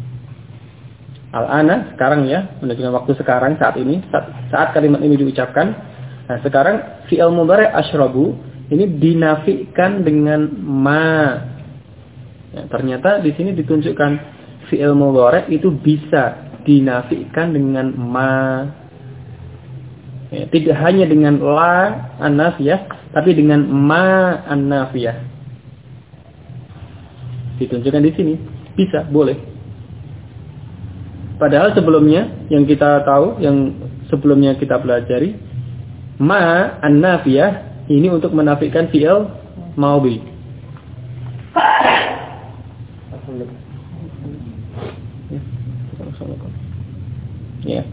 Al-ana sekarang ya, menunjukkan waktu sekarang, saat ini, saat kalimat ini diucapkan. Nah, sekarang fi'il mudhari' asyrabu ini dinafikan dengan ma. Ya, ternyata di sini ditunjukkan fi'il mudhari' itu bisa dinafikan dengan ma. Ya, tidak hanya dengan la an-nafiyah, tapi dengan ma an-nafiyah. Ditunjukkan di sini, bisa, boleh. Padahal sebelumnya yang kita tahu, yang sebelumnya kita pelajari, ma an-nafiyah ini untuk menafikan fi'il maudhi. Ya.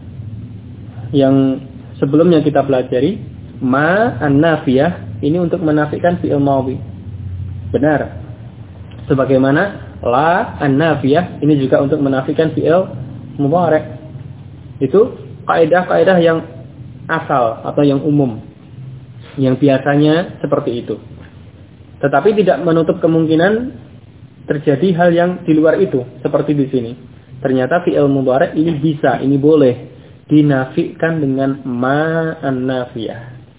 Yang sebelumnya kita pelajari, ma an-nafiyah ini untuk menafikan fi'il maudhi. Benar. Sebagaimana la an-nafiyah ini juga untuk menafikan fi'il mudhari'. Itu kaidah-kaidah yang asal atau yang umum, yang biasanya seperti itu. Tetapi tidak menutup kemungkinan terjadi hal yang di luar itu, seperti di sini. Ternyata fi'il mudhari' ini bisa, ini boleh dinafikan dengan ma an-nafiyah.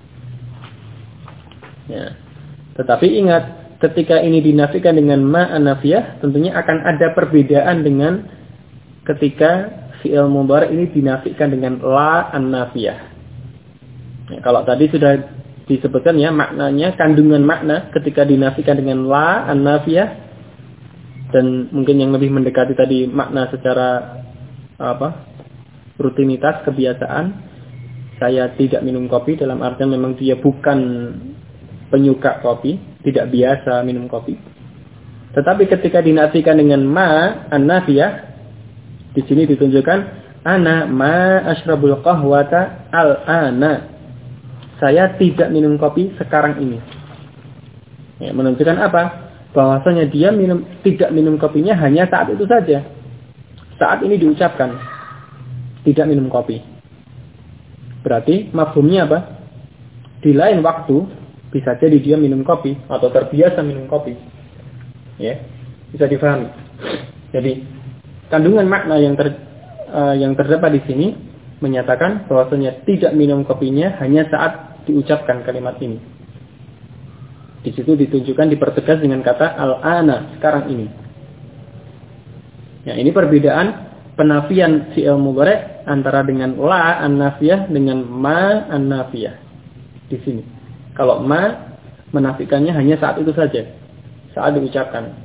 Ya. Tetapi ingat, ketika ini dinafikan dengan ma an-nafiyah, tentunya akan ada perbedaan dengan ketika fi'il mudhari' ini dinafikan dengan la an-nafiyah. Ya, kalau tadi sudah disebutkan ya maknanya, kandungan makna ketika dinafikan dengan la an-nafiyah, dan mungkin yang lebih mendekati tadi makna secara rutinitas, kebiasaan. Saya tidak minum kopi dalam artian memang dia bukan penyuka kopi, tidak biasa minum kopi. Tetapi ketika dinafikan dengan ma an-nafiyah, di sini ditunjukkan ana ma asyrabul qahwata al-ana. Saya tidak minum kopi sekarang ini. Ya, menunjukkan apa? Bahwasanya dia tidak minum kopinya hanya saat itu saja. Saat ini diucapkan tidak minum kopi. Berarti mafhumnya apa? Di lain waktu bisa jadi dia minum kopi atau terbiasa minum kopi. Ya, bisa difahami. Jadi kandungan makna yang terdapat di sini menyatakan bahwasanya tidak minum kopinya hanya saat diucapkan kalimat ini. Di situ ditunjukkan, dipertegas dengan kata al-ana, sekarang ini. Ya, ini perbedaan penafian fi'il mudhari' antara dengan la an-nafiyah dengan ma an-nafiyah. Di sini. Kalau ma menafikannya hanya saat itu saja, saat diucapkan.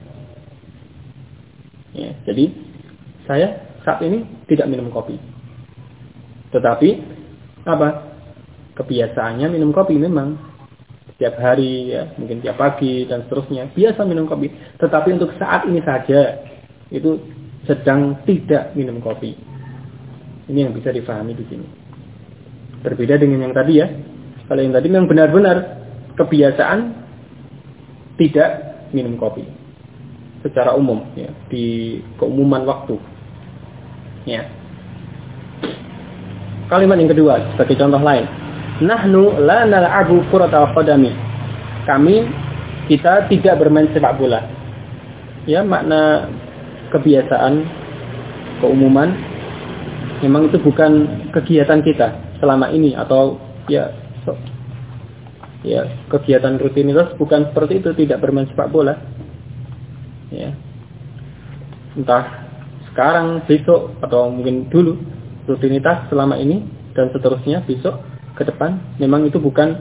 Ya, jadi saya saat ini tidak minum kopi. Tetapi apa? Kebiasaannya minum kopi memang setiap hari, ya, mungkin tiap pagi dan seterusnya, biasa minum kopi. Tetapi untuk saat ini saja itu sedang tidak minum kopi. Ini yang bisa difahami di sini. Berbeda dengan yang tadi ya. Kalau yang tadi memang benar-benar kebiasaan tidak minum kopi secara umum, ya, di keumuman waktu. Ya. Kalimat yang kedua sebagai contoh lain. Nahnu la nal'abu kuratal qadami. Kita tidak bermain sepak bola. Ya, makna kebiasaan, keumuman, memang itu bukan kegiatan kita selama ini, atau ya kegiatan rutinitas bukan seperti itu, tidak bermain sepak bola. Ya. Entah sekarang, besok, atau mungkin dulu, rutinitas selama ini dan seterusnya besok ke depan, memang itu bukan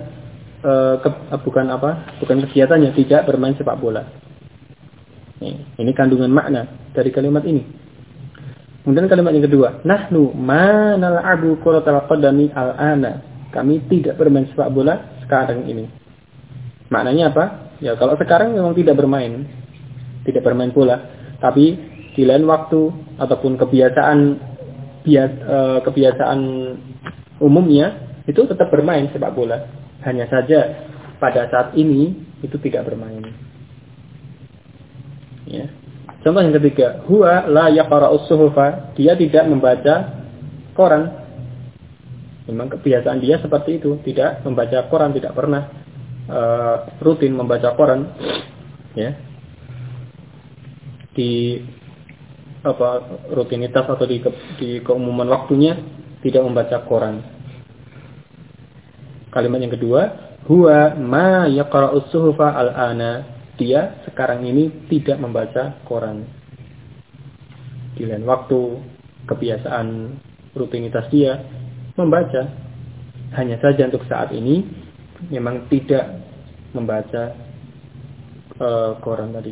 kegiatannya, tidak bermain sepak bola. Ini kandungan makna dari kalimat ini. Kemudian kalimat yang kedua, nahnu ma nal'abu kuratal qadami al-ana. Kami tidak bermain sepak bola sekarang ini. Maknanya apa? Ya kalau sekarang memang tidak bermain bola, tapi di lain waktu ataupun kebiasaan umumnya itu tetap bermain sepak bola. Hanya saja pada saat ini itu tidak bermain. Ya. Contoh yang ketiga, huwa la yaqra'us suhufa, dia tidak membaca koran. Memang kebiasaan dia seperti itu, tidak membaca koran, tidak pernah rutin membaca koran. Ya. Di rutinitas atau di keumuman waktunya tidak membaca koran. Kalimat yang kedua, huwa ma yaqra'us suhufa al-ana. Dia sekarang ini tidak membaca koran. Di lain waktu, kebiasaan rutinitas dia membaca. Hanya saja untuk saat ini memang tidak membaca koran tadi.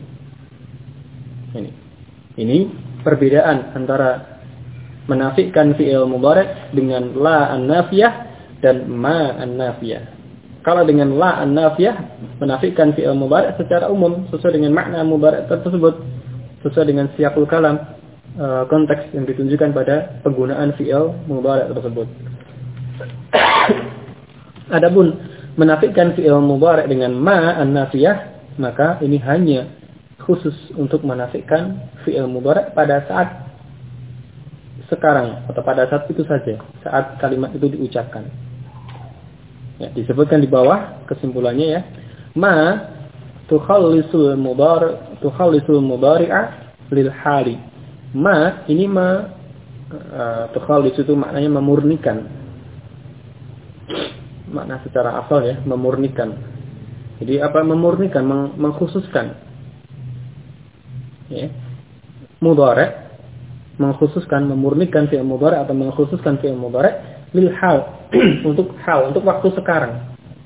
Ini perbedaan antara menafikan fi'il mudhari' dengan la an-nafiyah dan ma an-nafiyah. Kalau dengan la an-nafiyah menafikan fi'il mudhari' secara umum sesuai dengan makna mudhari' tersebut, sesuai dengan siyaqul kalam, konteks yang ditunjukkan pada penggunaan fi'il mudhari' tersebut. Adapun menafikan fi'il mudhari' dengan ma an-nafiyah, maka ini hanya khusus untuk menafikan fi'il mudhari' pada saat sekarang atau pada saat itu saja, saat kalimat itu diucapkan. Ya, disebutkan di bawah kesimpulannya ya. Ma tukhallisul mudhari'a lil hali. Ma ini tukhallis itu maknanya memurnikan. Makna secara asal ya, memurnikan. Jadi apa memurnikan, mengkhususkan. Ya. Mudhari' mengkhususkan, memurnikan fi'il mudhari' atau mengkhususkan fi'il mudhari' lil hal untuk waktu sekarang.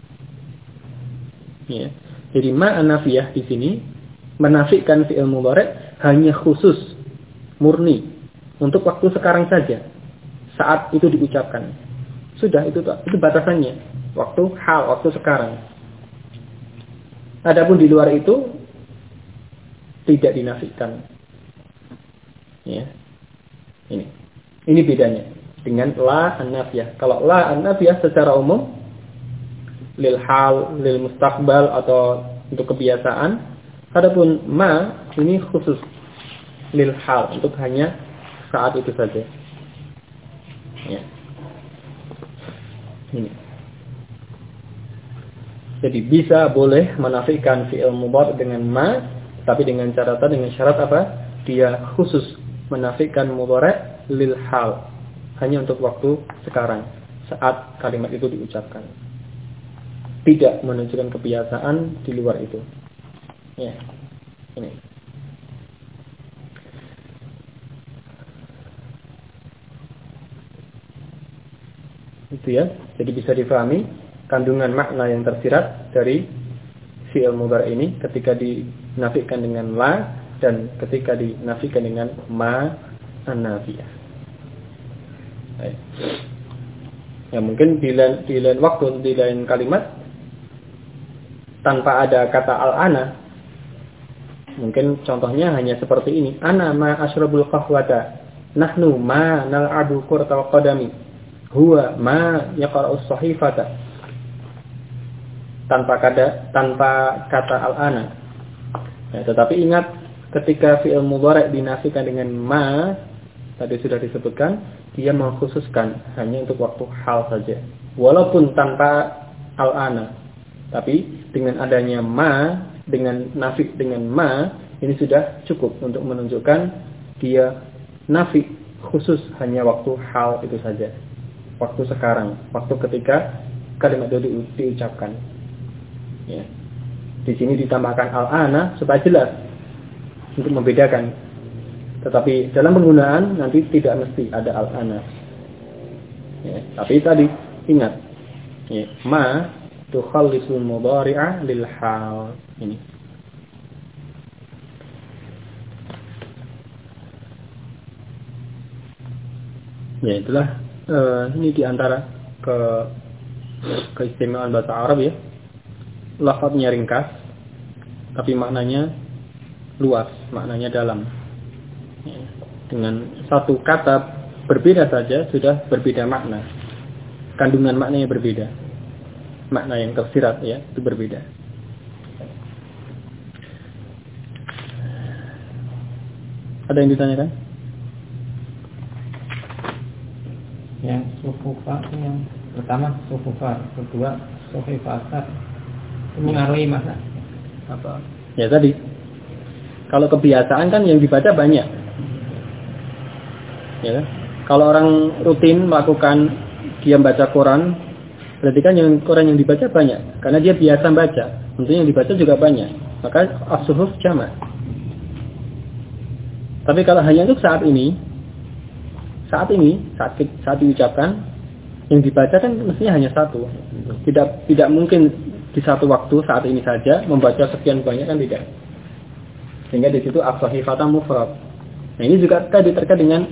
Ya. Jadi ma an-nafiyah di sini menafikan fi'il mudhari' hanya khusus murni untuk waktu sekarang saja. Saat itu diucapkan. Sudah itu batasannya. Waktu hal, waktu sekarang. Adapun di luar itu tidak dinafikan. Ya. Ini bedanya dengan la an-nafiyah. Kalau la an-nafiyah secara umum lil hal, lil mustaqbal atau untuk kebiasaan. Adapun ma ini khusus lil hal, untuk hanya saat itu saja. Ya. Ini. Jadi bisa boleh menafikan fi'il mudhari' dengan ma, tapi dengan syarat apa? Dia khusus menafikan mudhari' lil hal, hanya untuk waktu sekarang, saat kalimat itu diucapkan. Tidak menunjukkan kebiasaan di luar itu. Ya. Ini. Itu ya. Jadi bisa difahami kandungan makna yang tersirat dari fi'il mudhari' ini ketika dinafikan dengan la dan ketika dinafikan dengan ma an-nafiyah. Ya mungkin di lain waktu, di lain kalimat tanpa ada kata al-ana. Mungkin contohnya hanya seperti ini. Ana ma ashrabul qahwata. Nahnu ma nal'abu kurtal qadami. Huwa ma yaqra'us sahifata. Tanpa kata al-ana. Ya, tetapi ingat ketika fi'il mudhari' dinafikan dengan ma, tadi sudah disebutkan, dia mengkhususkan hanya untuk waktu hal saja. Walaupun tanpa al-ana. Tapi dengan adanya ma, dengan nafi dengan ma, ini sudah cukup untuk menunjukkan dia nafi khusus hanya waktu hal itu saja. Waktu sekarang, waktu ketika kalimat itu diucapkan. Ya. Di sini ditambahkan al-ana supaya jelas untuk membedakan. Tetapi dalam penggunaan nanti tidak mesti ada al-ana. Ya, tapi tadi ingat, ya, ma tukhallisul mudhari'a lil hal. Ini. Ya, itulah ini di antara keistimewaan bahasa Arab ya. Lafadznya ringkas, tapi maknanya luas, maknanya dalam. Ya, dengan satu kata berbeda saja sudah berbeda makna. Kandungan maknanya berbeda. Makna yang tersirat ya, itu berbeda. Ada yang ditanyakan? Yang sufufa, yang pertama sufufa, kedua sufifasar. Itu mengaruhi makna Apa? Ya tadi. Kalau kebiasaan kan yang dibaca banyak. Ya kan? Kalau orang rutin melakukan dia baca Quran, berarti kan yang Quran yang dibaca banyak, karena dia biasa baca. Tentunya yang dibaca juga banyak. Maka as-suhuf jamak. Tapi kalau hanya untuk saat diucapkan, yang dibaca kan mestinya hanya satu. Tidak mungkin di satu waktu saat ini saja membaca sekian banyak, kan tidak. Sehingga di situ as-sahifatan mufrad. Nah, ini juga tadi terkait dengan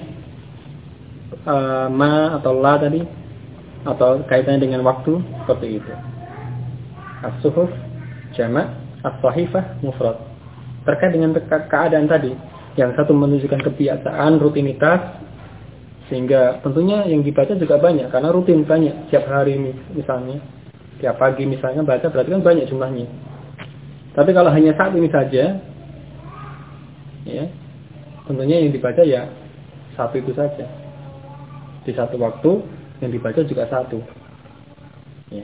ma atau la tadi, atau kaitannya dengan waktu seperti itu. As-suhuf jamak, as-sahifah mufrad. Terkait dengan keadaan tadi, yang satu menunjukkan kebiasaan, rutinitas, sehingga tentunya yang dibaca juga banyak karena rutin banyak tiap hari misalnya, tiap pagi misalnya baca, berarti kan banyak jumlahnya. Tapi kalau hanya saat ini saja, ya, tentunya yang dibaca ya satu itu saja. Di satu waktu yang dibaca juga satu. Ya.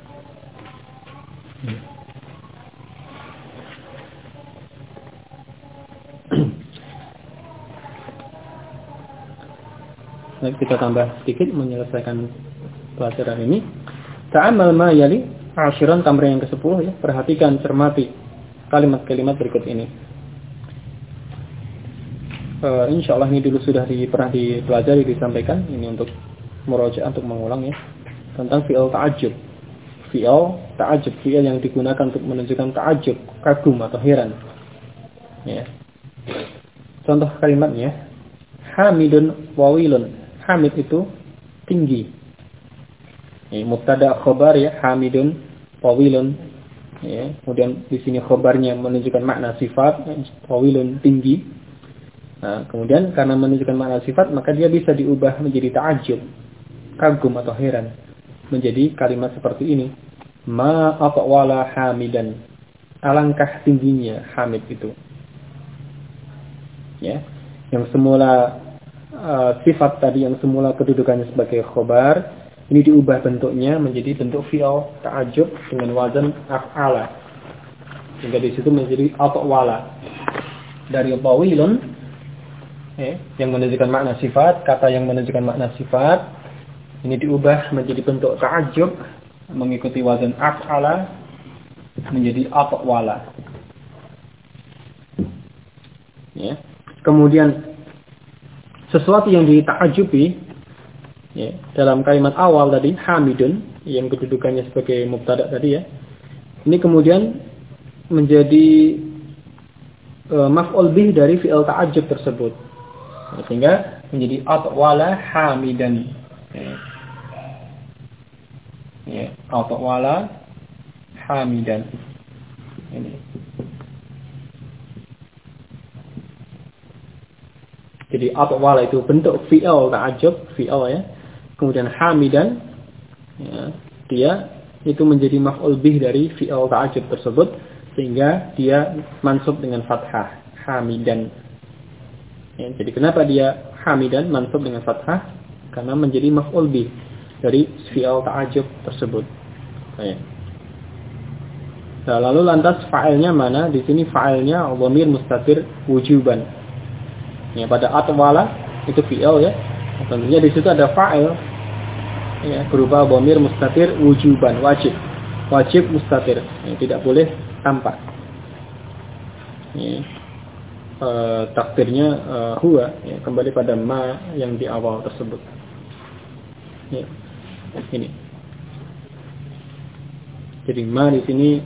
Nah, kita tambah sedikit menyelesaikan pelajaran ini. Ta'amal ma yali asyiran tamrin yang ke-10 ya. Perhatikan, cermati kalimat-kalimat berikut ini. Insyaallah ini dulu sudah pernah dipelajari, disampaikan. Ini untuk murojaah, untuk mengulang ya. Tentang fi'il ta'ajjub. Fi'il ta'ajjub, fi'il yang digunakan untuk menunjukkan ta'ajjub, kagum atau heran. Ya. Contoh kalimatnya, hamidun wawilun. Hamid itu tinggi. Mubtada khobar ya, hamidun wawilun. Ya, kemudian di sini khobarnya menunjukkan makna sifat, wawilun tinggi. Nah, kemudian karena menunjukkan makna sifat, maka dia bisa diubah menjadi ta'ajjub, kagum atau heran, menjadi kalimat seperti ini. Ma atwala hamidan. Alangkah tingginya Hamid itu. Ya, yang semula sifat tadi, yang semula kedudukannya sebagai khobar, ini diubah bentuknya menjadi bentuk fi'il ta'ajjub dengan wazan af'ala. Sehingga di situ menjadi atwala. Dari tawilun yang menunjukkan makna sifat, kata yang menunjukkan makna sifat, ini diubah menjadi bentuk ta'ajjub mengikuti wazan af'ala menjadi atwala. Ya. Kemudian sesuatu yang dita'ajjubi ya, dalam kalimat awal tadi hamidun yang kedudukannya sebagai mubtada tadi ya. Ini kemudian menjadi maf'ul bih dari fi'il ta'ajjub tersebut. Sehingga menjadi atwala hamidan. Ya, atwala hamidan. Ini. Jadi atwala itu bentuk fi'il ta'ajjub, fi'il ya. Kemudian hamidan ya, dia itu menjadi maf'ul bih dari fi'il ta'ajjub tersebut, sehingga dia mansub dengan fathah, hamidan. Ya, jadi kenapa dia hamidan mansub dengan fathah? Karena menjadi maf'ul bih dari fi'il ta'ajjub tersebut. Ya. Nah, lalu lantas fa'ilnya mana? Di sini fa'ilnya dhamir mustatir wujuban. Ya, pada atwala itu fi'il ya. Tentunya di situ ada fa'il ya, berupa dhamir mustatir wujuban, wajib. Wajib mustatir. Ya, tidak boleh tampak. Ya. Takdirnya huwa ya, kembali pada ma yang di awal tersebut. Ya. Ini. Jadi ma di sini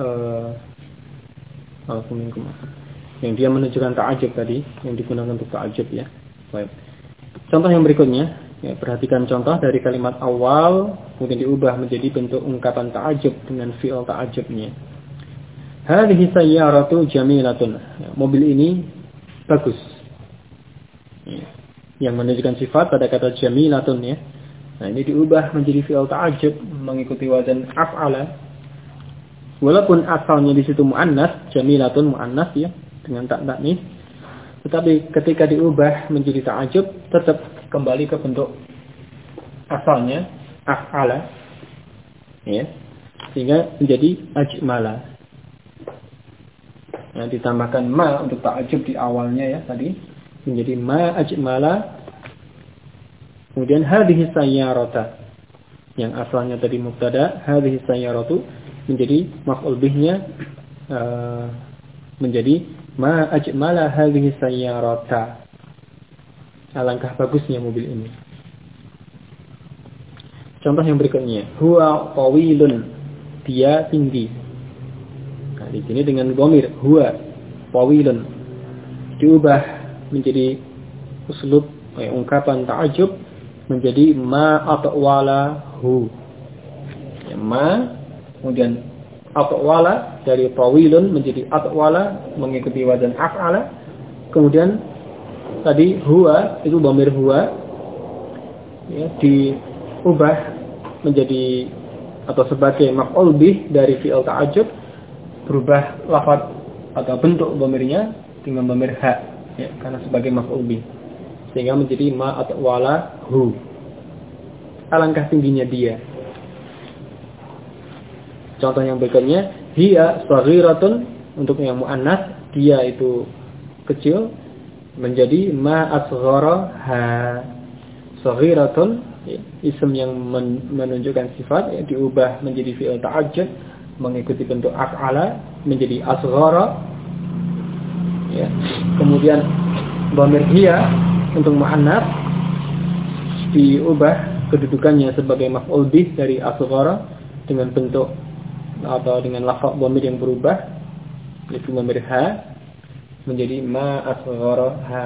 yang dia menunjukkan ta'ajub tadi, yang digunakan untuk ta'ajub ya. Baik. Contoh yang berikutnya, ya, perhatikan contoh dari kalimat awal kemudian diubah menjadi bentuk ungkapan ta'ajub dengan fi'il ta'ajubnya. Hadhihi sayyaratu jamilatun. Ya, mobil ini bagus. Ya, yang menunjukkan sifat pada kata jamilatun ya. Nah, ini diubah menjadi fi'il ta'ajub mengikuti wazan af'ala. Walaupun asalnya di situ muannas, jamilatun muannas ya, dengan tak taknis. Tetapi ketika diubah menjadi ta'ajub tetap kembali ke bentuk asalnya af'ala. Ya. Sehingga menjadi ajmala. Nah, ditambahkan ma untuk ta'ajub di awalnya ya tadi menjadi ma ajmala. Kemudian hadhihi sayyarata yang asalnya tadi mubtada, hadhihi sayyaratu menjadi maf'ul bihnya menjadi ma ajmala hadhihi sayyarata. Alangkah bagusnya mobil ini. Contoh yang berikutnya, huwa tawilun, dia tinggi. Nah, di sini dengan dhamir huwa tawilun diubah menjadi uslub ungkapan ta'ajub menjadi ma atwala hu. Ya, ma kemudian atwala dari tawilun menjadi atwala mengikuti wazan af'ala. Kemudian tadi huwa itu dhamir huwa ya, diubah menjadi atau sebagai maf'ul bih dari fi'il ta'ajub, berubah lafaz atau bentuk dhamirnya dengan dhamir ha ya, karena sebagai maf'ul bih sehingga menjadi ma atwala hu. Alangkah tingginya dia. Contoh yang berikutnya, hiya saghiratun untuk yang muannas, dia itu kecil menjadi ma asghara ha. Saghiratun ya, isim yang menunjukkan sifat ya, diubah menjadi fi'il ta'ajjub mengikuti bentuk af'ala menjadi asghara ya. Kemudian dhamir hiya untuk muannas diubah kedudukannya sebagai maf'ul bih dari asghara dengan bentuk atau dengan lafaz dhamir yang berubah yaitu dhamir ha menjadi ma asghara ha.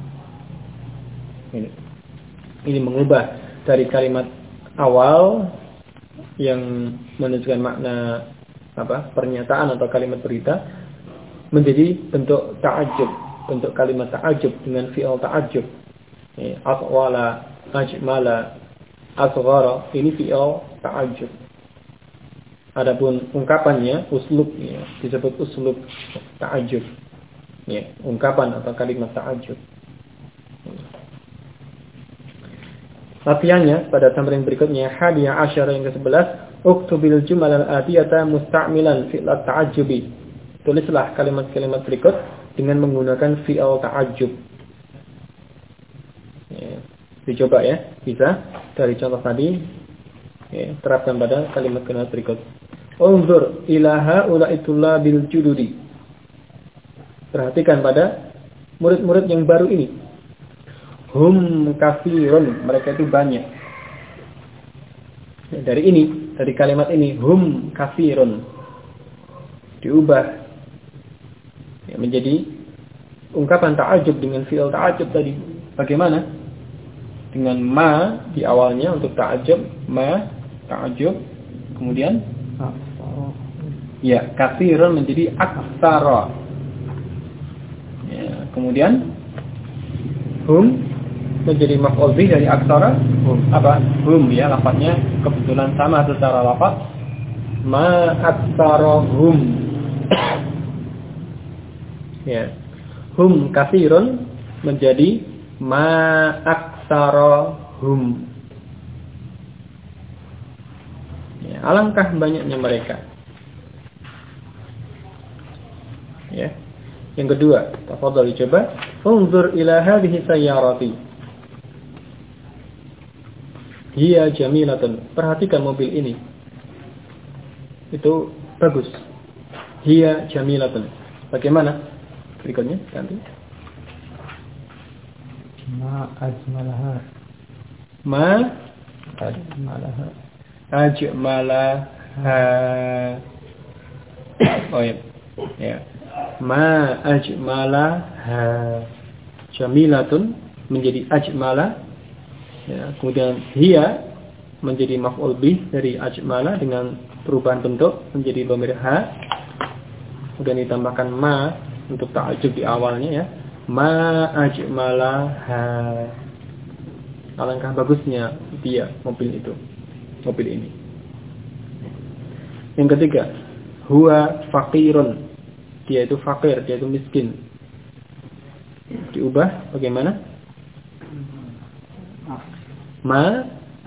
Ini mengubah dari kalimat awal yang menunjukkan makna pernyataan atau kalimat berita menjadi bentuk ta'ajub, bentuk kalimat ta'ajub dengan fi'il ta'ajub. Atwala, ajmala, asghara ini fi'il ta'ajub. Adapun ungkapannya, uslubnya disebut uslub ta'ajub. Ya, ungkapan atau kalimat ta'ajub. Latihannya pada tamrin berikutnya, hadiyah asyara yang ke-11, uktubil jumal al-atiyata musta'milan fi'il ta'ajjubi. Tulislah kalimat-kalimat berikut dengan menggunakan fi'il ta'ajub. Ya, dicoba ya, bisa dari contoh tadi. Ya, terapkan pada kalimat-kalimat berikut. Unzur ila haula'i tullabil jududi. Perhatikan pada murid-murid yang baru ini. Hum kafirun, mereka itu banyak. Ya, dari kalimat ini hum kafirun diubah ya, menjadi ungkapan ta'ajub dengan fi'il ta'ajub tadi. Bagaimana? Dengan ma di awalnya untuk ta'ajub, ma ta'ajub, kemudian ya kafirun menjadi aktsara. Ya, kemudian hum menjadi maf'ul bih dari aktsara. Hum ya, lafaznya kebetulan sama secara lafaz. Ma aktsara hum. Ya. Hum kafirun menjadi ma aktsara hum. Ya, alangkah banyaknya mereka. Ya. Yang kedua, tafadhal dicoba. Unzur ila hadhihi sayyarati. Hiya jamilatun. Perhatikan mobil ini. Itu bagus. Hiya jamilatun. Bagaimana? Berikutnya nanti. Ma ajmalaha. Ma Ajmalaha. Oh ya. Ya. Ma ajmalaha. Jamilatun menjadi ajmala. Ya, kemudian hiya menjadi maf'ul bih dari ajmala dengan perubahan bentuk menjadi dhamir ha. Kemudian ditambahkan ma untuk ta'ajjub di awalnya ya. Ma ajmalaha. Alangkah bagusnya dia mobil itu. Mobil ini. Yang ketiga, huwa faqirun. Dia itu fakir, dia itu miskin. Diubah bagaimana? Ma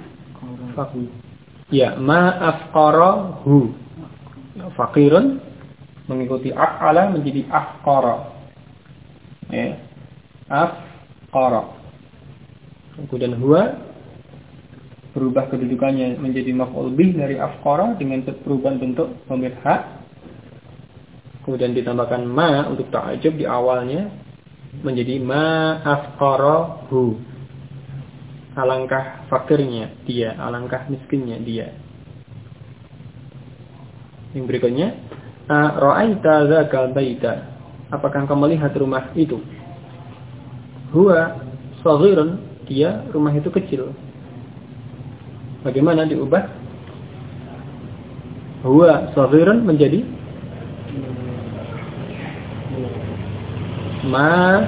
ya, ma afqarahu. Faqirun mengikuti af'ala menjadi afqara. Ya. Afqara. Kemudian huwa berubah kedudukannya menjadi maf'ul bih dari afqara dengan perubahan bentuk dhamir ha. Kemudian ditambahkan ma untuk ta'ajjub di awalnya menjadi ma afqarahu. Alangkah fakirnya dia, alangkah miskinnya dia. Yang berikutnya, ra'aita dzakal baita. Apakah engkau melihat rumah itu? Huwa shaghirun, dia rumah itu kecil. Bagaimana diubah? Huwa shaghirun menjadi ma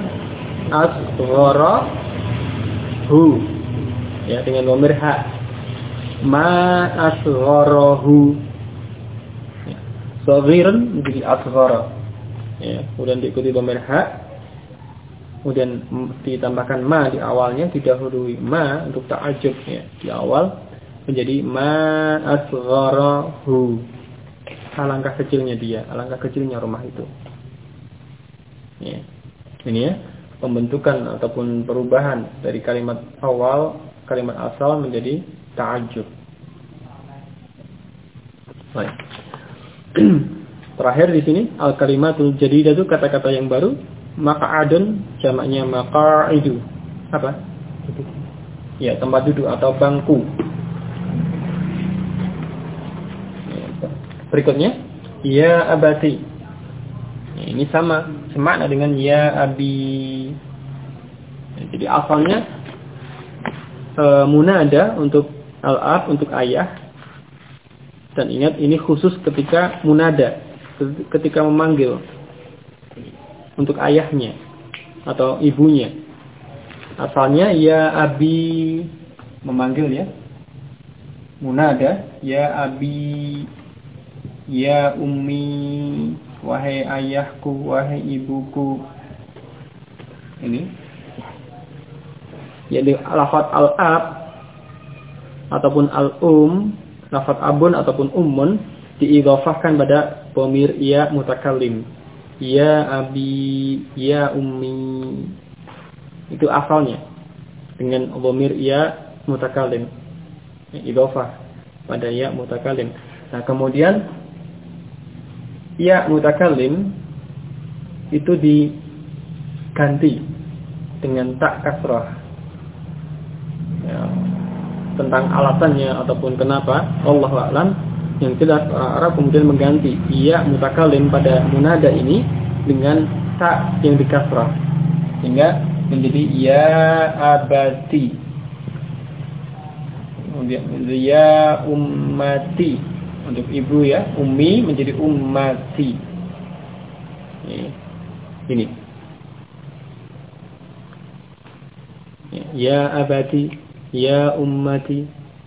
asgharahu. Ya, dengan dhamir ha. Ma asgharahu. Ya. Shaghirun menjadi asghara. Ya, kemudian diikuti dhamir ha. Kemudian ditambahkan ma di awalnya, didahului ma untuk ta'ajjub ya, di awal menjadi ma asgharahu. Alangkah kecilnya dia, alangkah kecilnya rumah itu. Ya. Ini ya, pembentukan ataupun perubahan dari kalimat awal, kalimat asal menjadi ta'ajjub. Baik. Terakhir di sini al-kalimatul jadidah itu kata-kata yang baru. Maq'adun jamaknya maqa'idu. Apa? Ya, tempat duduk atau bangku. Berikutnya ya abati. Ini sama semakna dengan ya abi. Jadi asalnya munada untuk al-ab, untuk ayah. Dan ingat ini khusus ketika munada, ketika memanggil untuk ayahnya atau ibunya. Asalnya ya abi, memanggil ya. Munada ya abi, ya ummi, wahai ayahku, wahai ibuku. Ini jadi lafaz al-ab ataupun al-um, lafaz abun ataupun ummun diidhafahkan pada dhamir ya mutakallim. Ya abi, ya ummi. Itu asalnya dengan dhamir ya mutakallim. Idhafah pada ya mutakallim. Nah, kemudian ya mutakallim itu diganti dengan tak kasrah. Ya, tentang alasannya ataupun kenapa Allahu a'lam, yang jelas orang Arab kemudian mengganti ya mutakallim pada munada ini dengan tak yang dikasrah sehingga menjadi ya abati, kemudian ya ummati untuk ibu ya, ummi menjadi ummati. Ini ya abati, ya ummati.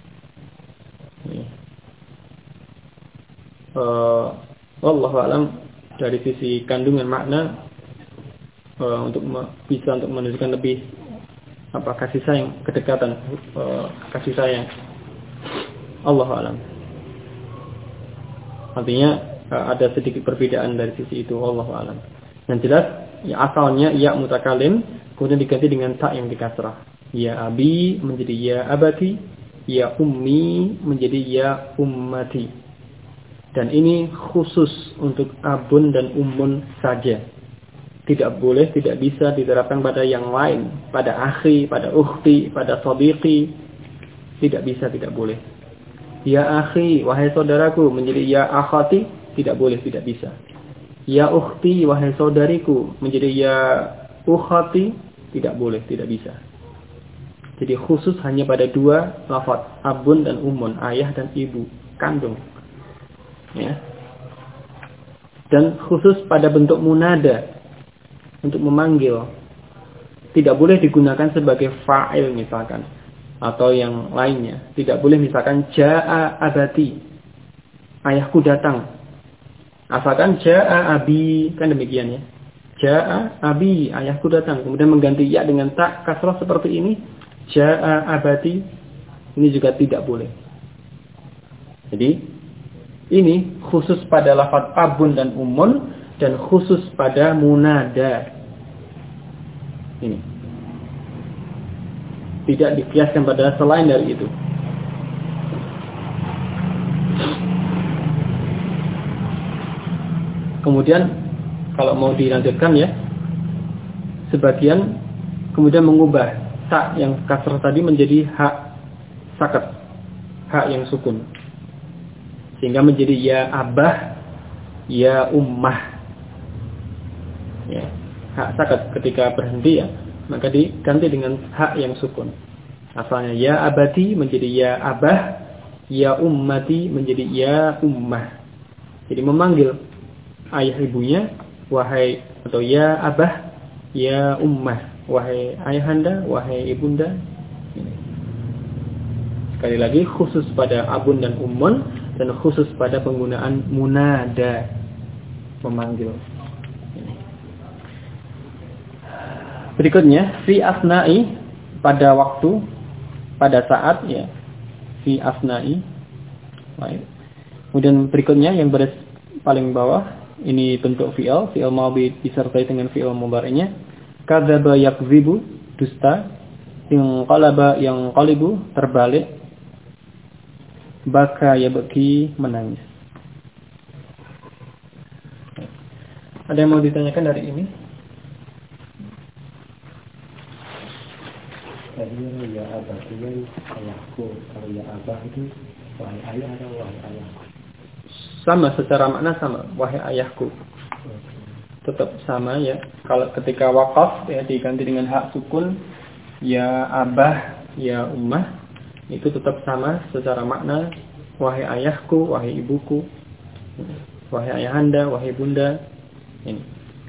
Wallahu a'lam dari sisi kandungan makna untuk bisa untuk menunjukkan lebih kasih sayang, kedekatan, kasih sayang. Allahu a'lam. Artinya ada sedikit perbedaan dari sisi itu. Allahu a'lam. Yang jelas ya asalnya ya mutakallim kemudian diganti dengan tak yang dikasrah. Ya abi menjadi ya abati, ya ummi menjadi ya ummati. Dan ini khusus untuk abun dan ummun saja. Tidak boleh, tidak bisa diterapkan pada yang lain, pada akhi, pada ukhti, pada sadiqi. tidak bisa, tidak boleh. Ya akhi, wahai saudaraku, menjadi ya akhati, tidak boleh, tidak bisa. Ya ukhti, wahai saudariku, menjadi ya ukhati, tidak boleh, tidak bisa. Jadi khusus hanya pada dua lafaz, abun dan ummun, ayah dan ibu kandung. Ya. Dan khusus pada bentuk munada, untuk memanggil. Tidak boleh digunakan sebagai fa'il misalkan. Atau yang lainnya. Tidak boleh misalkan ja'a abati. Ayahku datang. Asalkan ja'a abi. Kan demikian ya. Ja'a abi. Ayahku datang. Kemudian mengganti ya dengan tak kasrah seperti ini. Ja'a abati. Ini juga tidak boleh. Jadi ini khusus pada lafaz abun dan ummun. Dan khusus pada munada. Ini. Tidak dikiaskan pada selain dari itu. Kemudian kalau mau dilanjutkan ya, sebagian kemudian mengubah tak yang kasrah tadi menjadi hak sakat, hak yang sukun, sehingga menjadi ya abah, ya ummah. Ya, hak sakat ketika berhenti ya, maka diganti dengan hak yang sukun. Asalnya ya abadi menjadi ya abah, ya ummati menjadi ya ummah. Jadi memanggil ayah ibunya, wahai, atau ya abah, ya ummah, wahai ayahanda, wahai ibunda. Ini. Sekali lagi khusus pada abun dan ummun, dan khusus pada penggunaan munada, memanggil. Berikutnya fi asna'i, pada waktu, pada saat ya, fi asna'i. Baik. Kemudian berikutnya yang baris paling bawah, ini bentuk fi'il madhi disertai dengan fi'il mudhari'nya. Kadzaba yakdzibu, dusta. Inqalaba yanqalibu, terbalik. Baka yabki, menangis. Ada yang mau ditanyakan dari ini? Tadi ya abah itu ayahku, kalau ya abah itu wahai ayah atau wahai ayahku? Sama, secara makna sama, wahai ayahku. Tetap sama ya. Kalau ketika waqaf ya diganti dengan hak sukun, ya abah, ya ummah, itu tetap sama secara makna, wahai ayahku, wahai ibuku, wahai ayahanda, wahai bunda. Ini.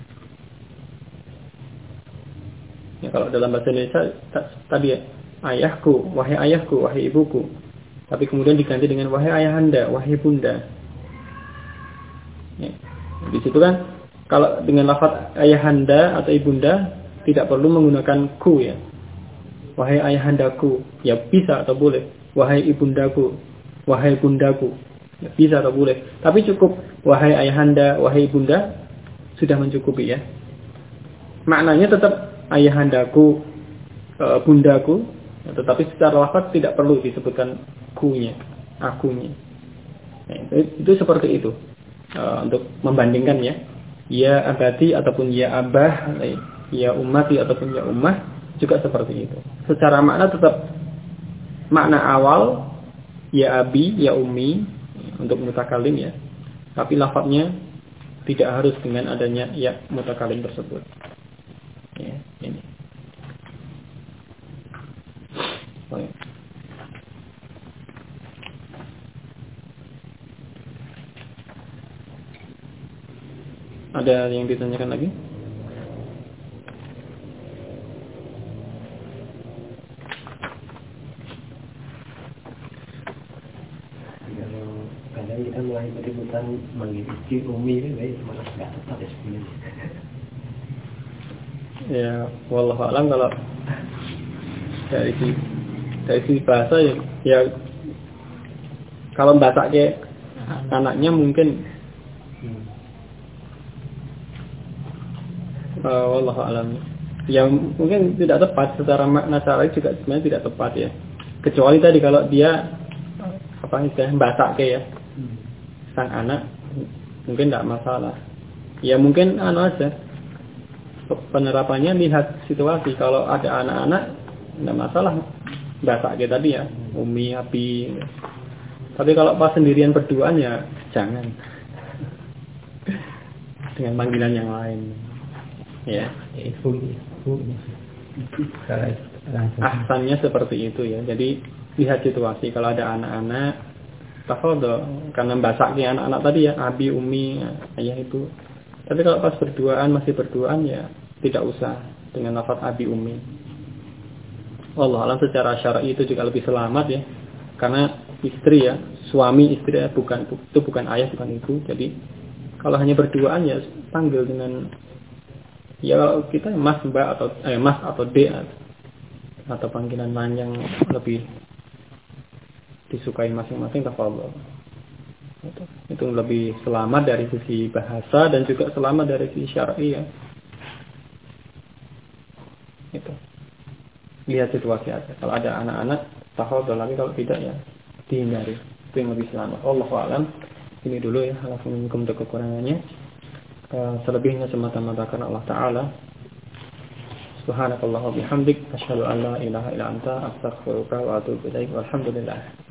Ya, kalau dalam bahasa Indonesia tadi ya, ayahku, wahai ibuku. Tapi kemudian diganti dengan wahai ayahanda, wahai bunda. Ya. Di situ kan kalau dengan lafaz ayahanda atau ibunda tidak perlu menggunakan ku ya. Wahai ayahandaku, ya bisa atau boleh. Wahai ibundaku, wahai bundaku, ya bisa atau boleh. Tapi cukup wahai ayahanda, wahai bunda, sudah mencukupi ya. Maknanya tetap ayahandaku, bundaku, tetapi secara lafaz tidak perlu disebutkan kunya, akunya. Nah, itu seperti itu. Untuk membandingkan ya abadi ataupun ya abah, ya ummati ataupun ya ummah juga seperti itu. Secara makna tetap makna awal ya abi, ya ummi untuk mutakalim ya. Tapi lafaznya tidak harus dengan adanya ya mutakalim tersebut. Ya, ini. Baik. Ada yang ditanyakan lagi? Kadang kita mulai beributan mengikuti umi kan, malah nggak tepat ya sebenarnya. Ya, wallahu a'lam. Kalau dari sisi bahasa ya kalau bahasa kayak anaknya mungkin wallahu a'lam. Ya mungkin tidak tepat secara makna syar'i juga sebenarnya tidak tepat ya. Kecuali tadi kalau dia istilahnya bahasa kayak ya. Sang anak mungkin tidak masalah. Ya mungkin aja. Penerapannya lihat situasi. Kalau ada anak-anak tidak masalah basak kayak tadi ya, umi, abi. Tapi kalau pas sendirian berduaan ya jangan. Dengan panggilan yang lain. Ya. Ibu. Ahsannya seperti itu ya. Jadi lihat situasi. Kalau ada anak-anak, tafadhol, karena basak kayak anak-anak tadi ya, abi, umi, ayah itu. Tapi kalau pas masih berduaan ya tidak usah dengan lafaz abi, umi. Allah alam secara syar'i itu juga lebih selamat ya, karena istri ya, suami istri ya, itu bukan ayah, bukan ibu. Jadi kalau hanya berduaan ya panggil dengan ya kita mas, mbak, atau mas atau d, atau panggilan lain yang lebih disukai masing-masing. Tafadhol. Itu lebih selamat dari sisi bahasa dan juga selamat dari sisi syar'i ya. Itu. Lihat situasi aja. Kalau ada anak-anak, tafadhol, lagi kalau tidak ya dihindari. Itu yang lebih selamat. Wallahu a'lam. Ini dulu ya, langsung untuk kekurangannya. Selebihnya semata-mata karena Allah Ta'ala. Subhanakallah wa bihamdik, asyhadu an la ilaha illa anta, astaghfiruka wa atubu ilaik. Walhamdulillah.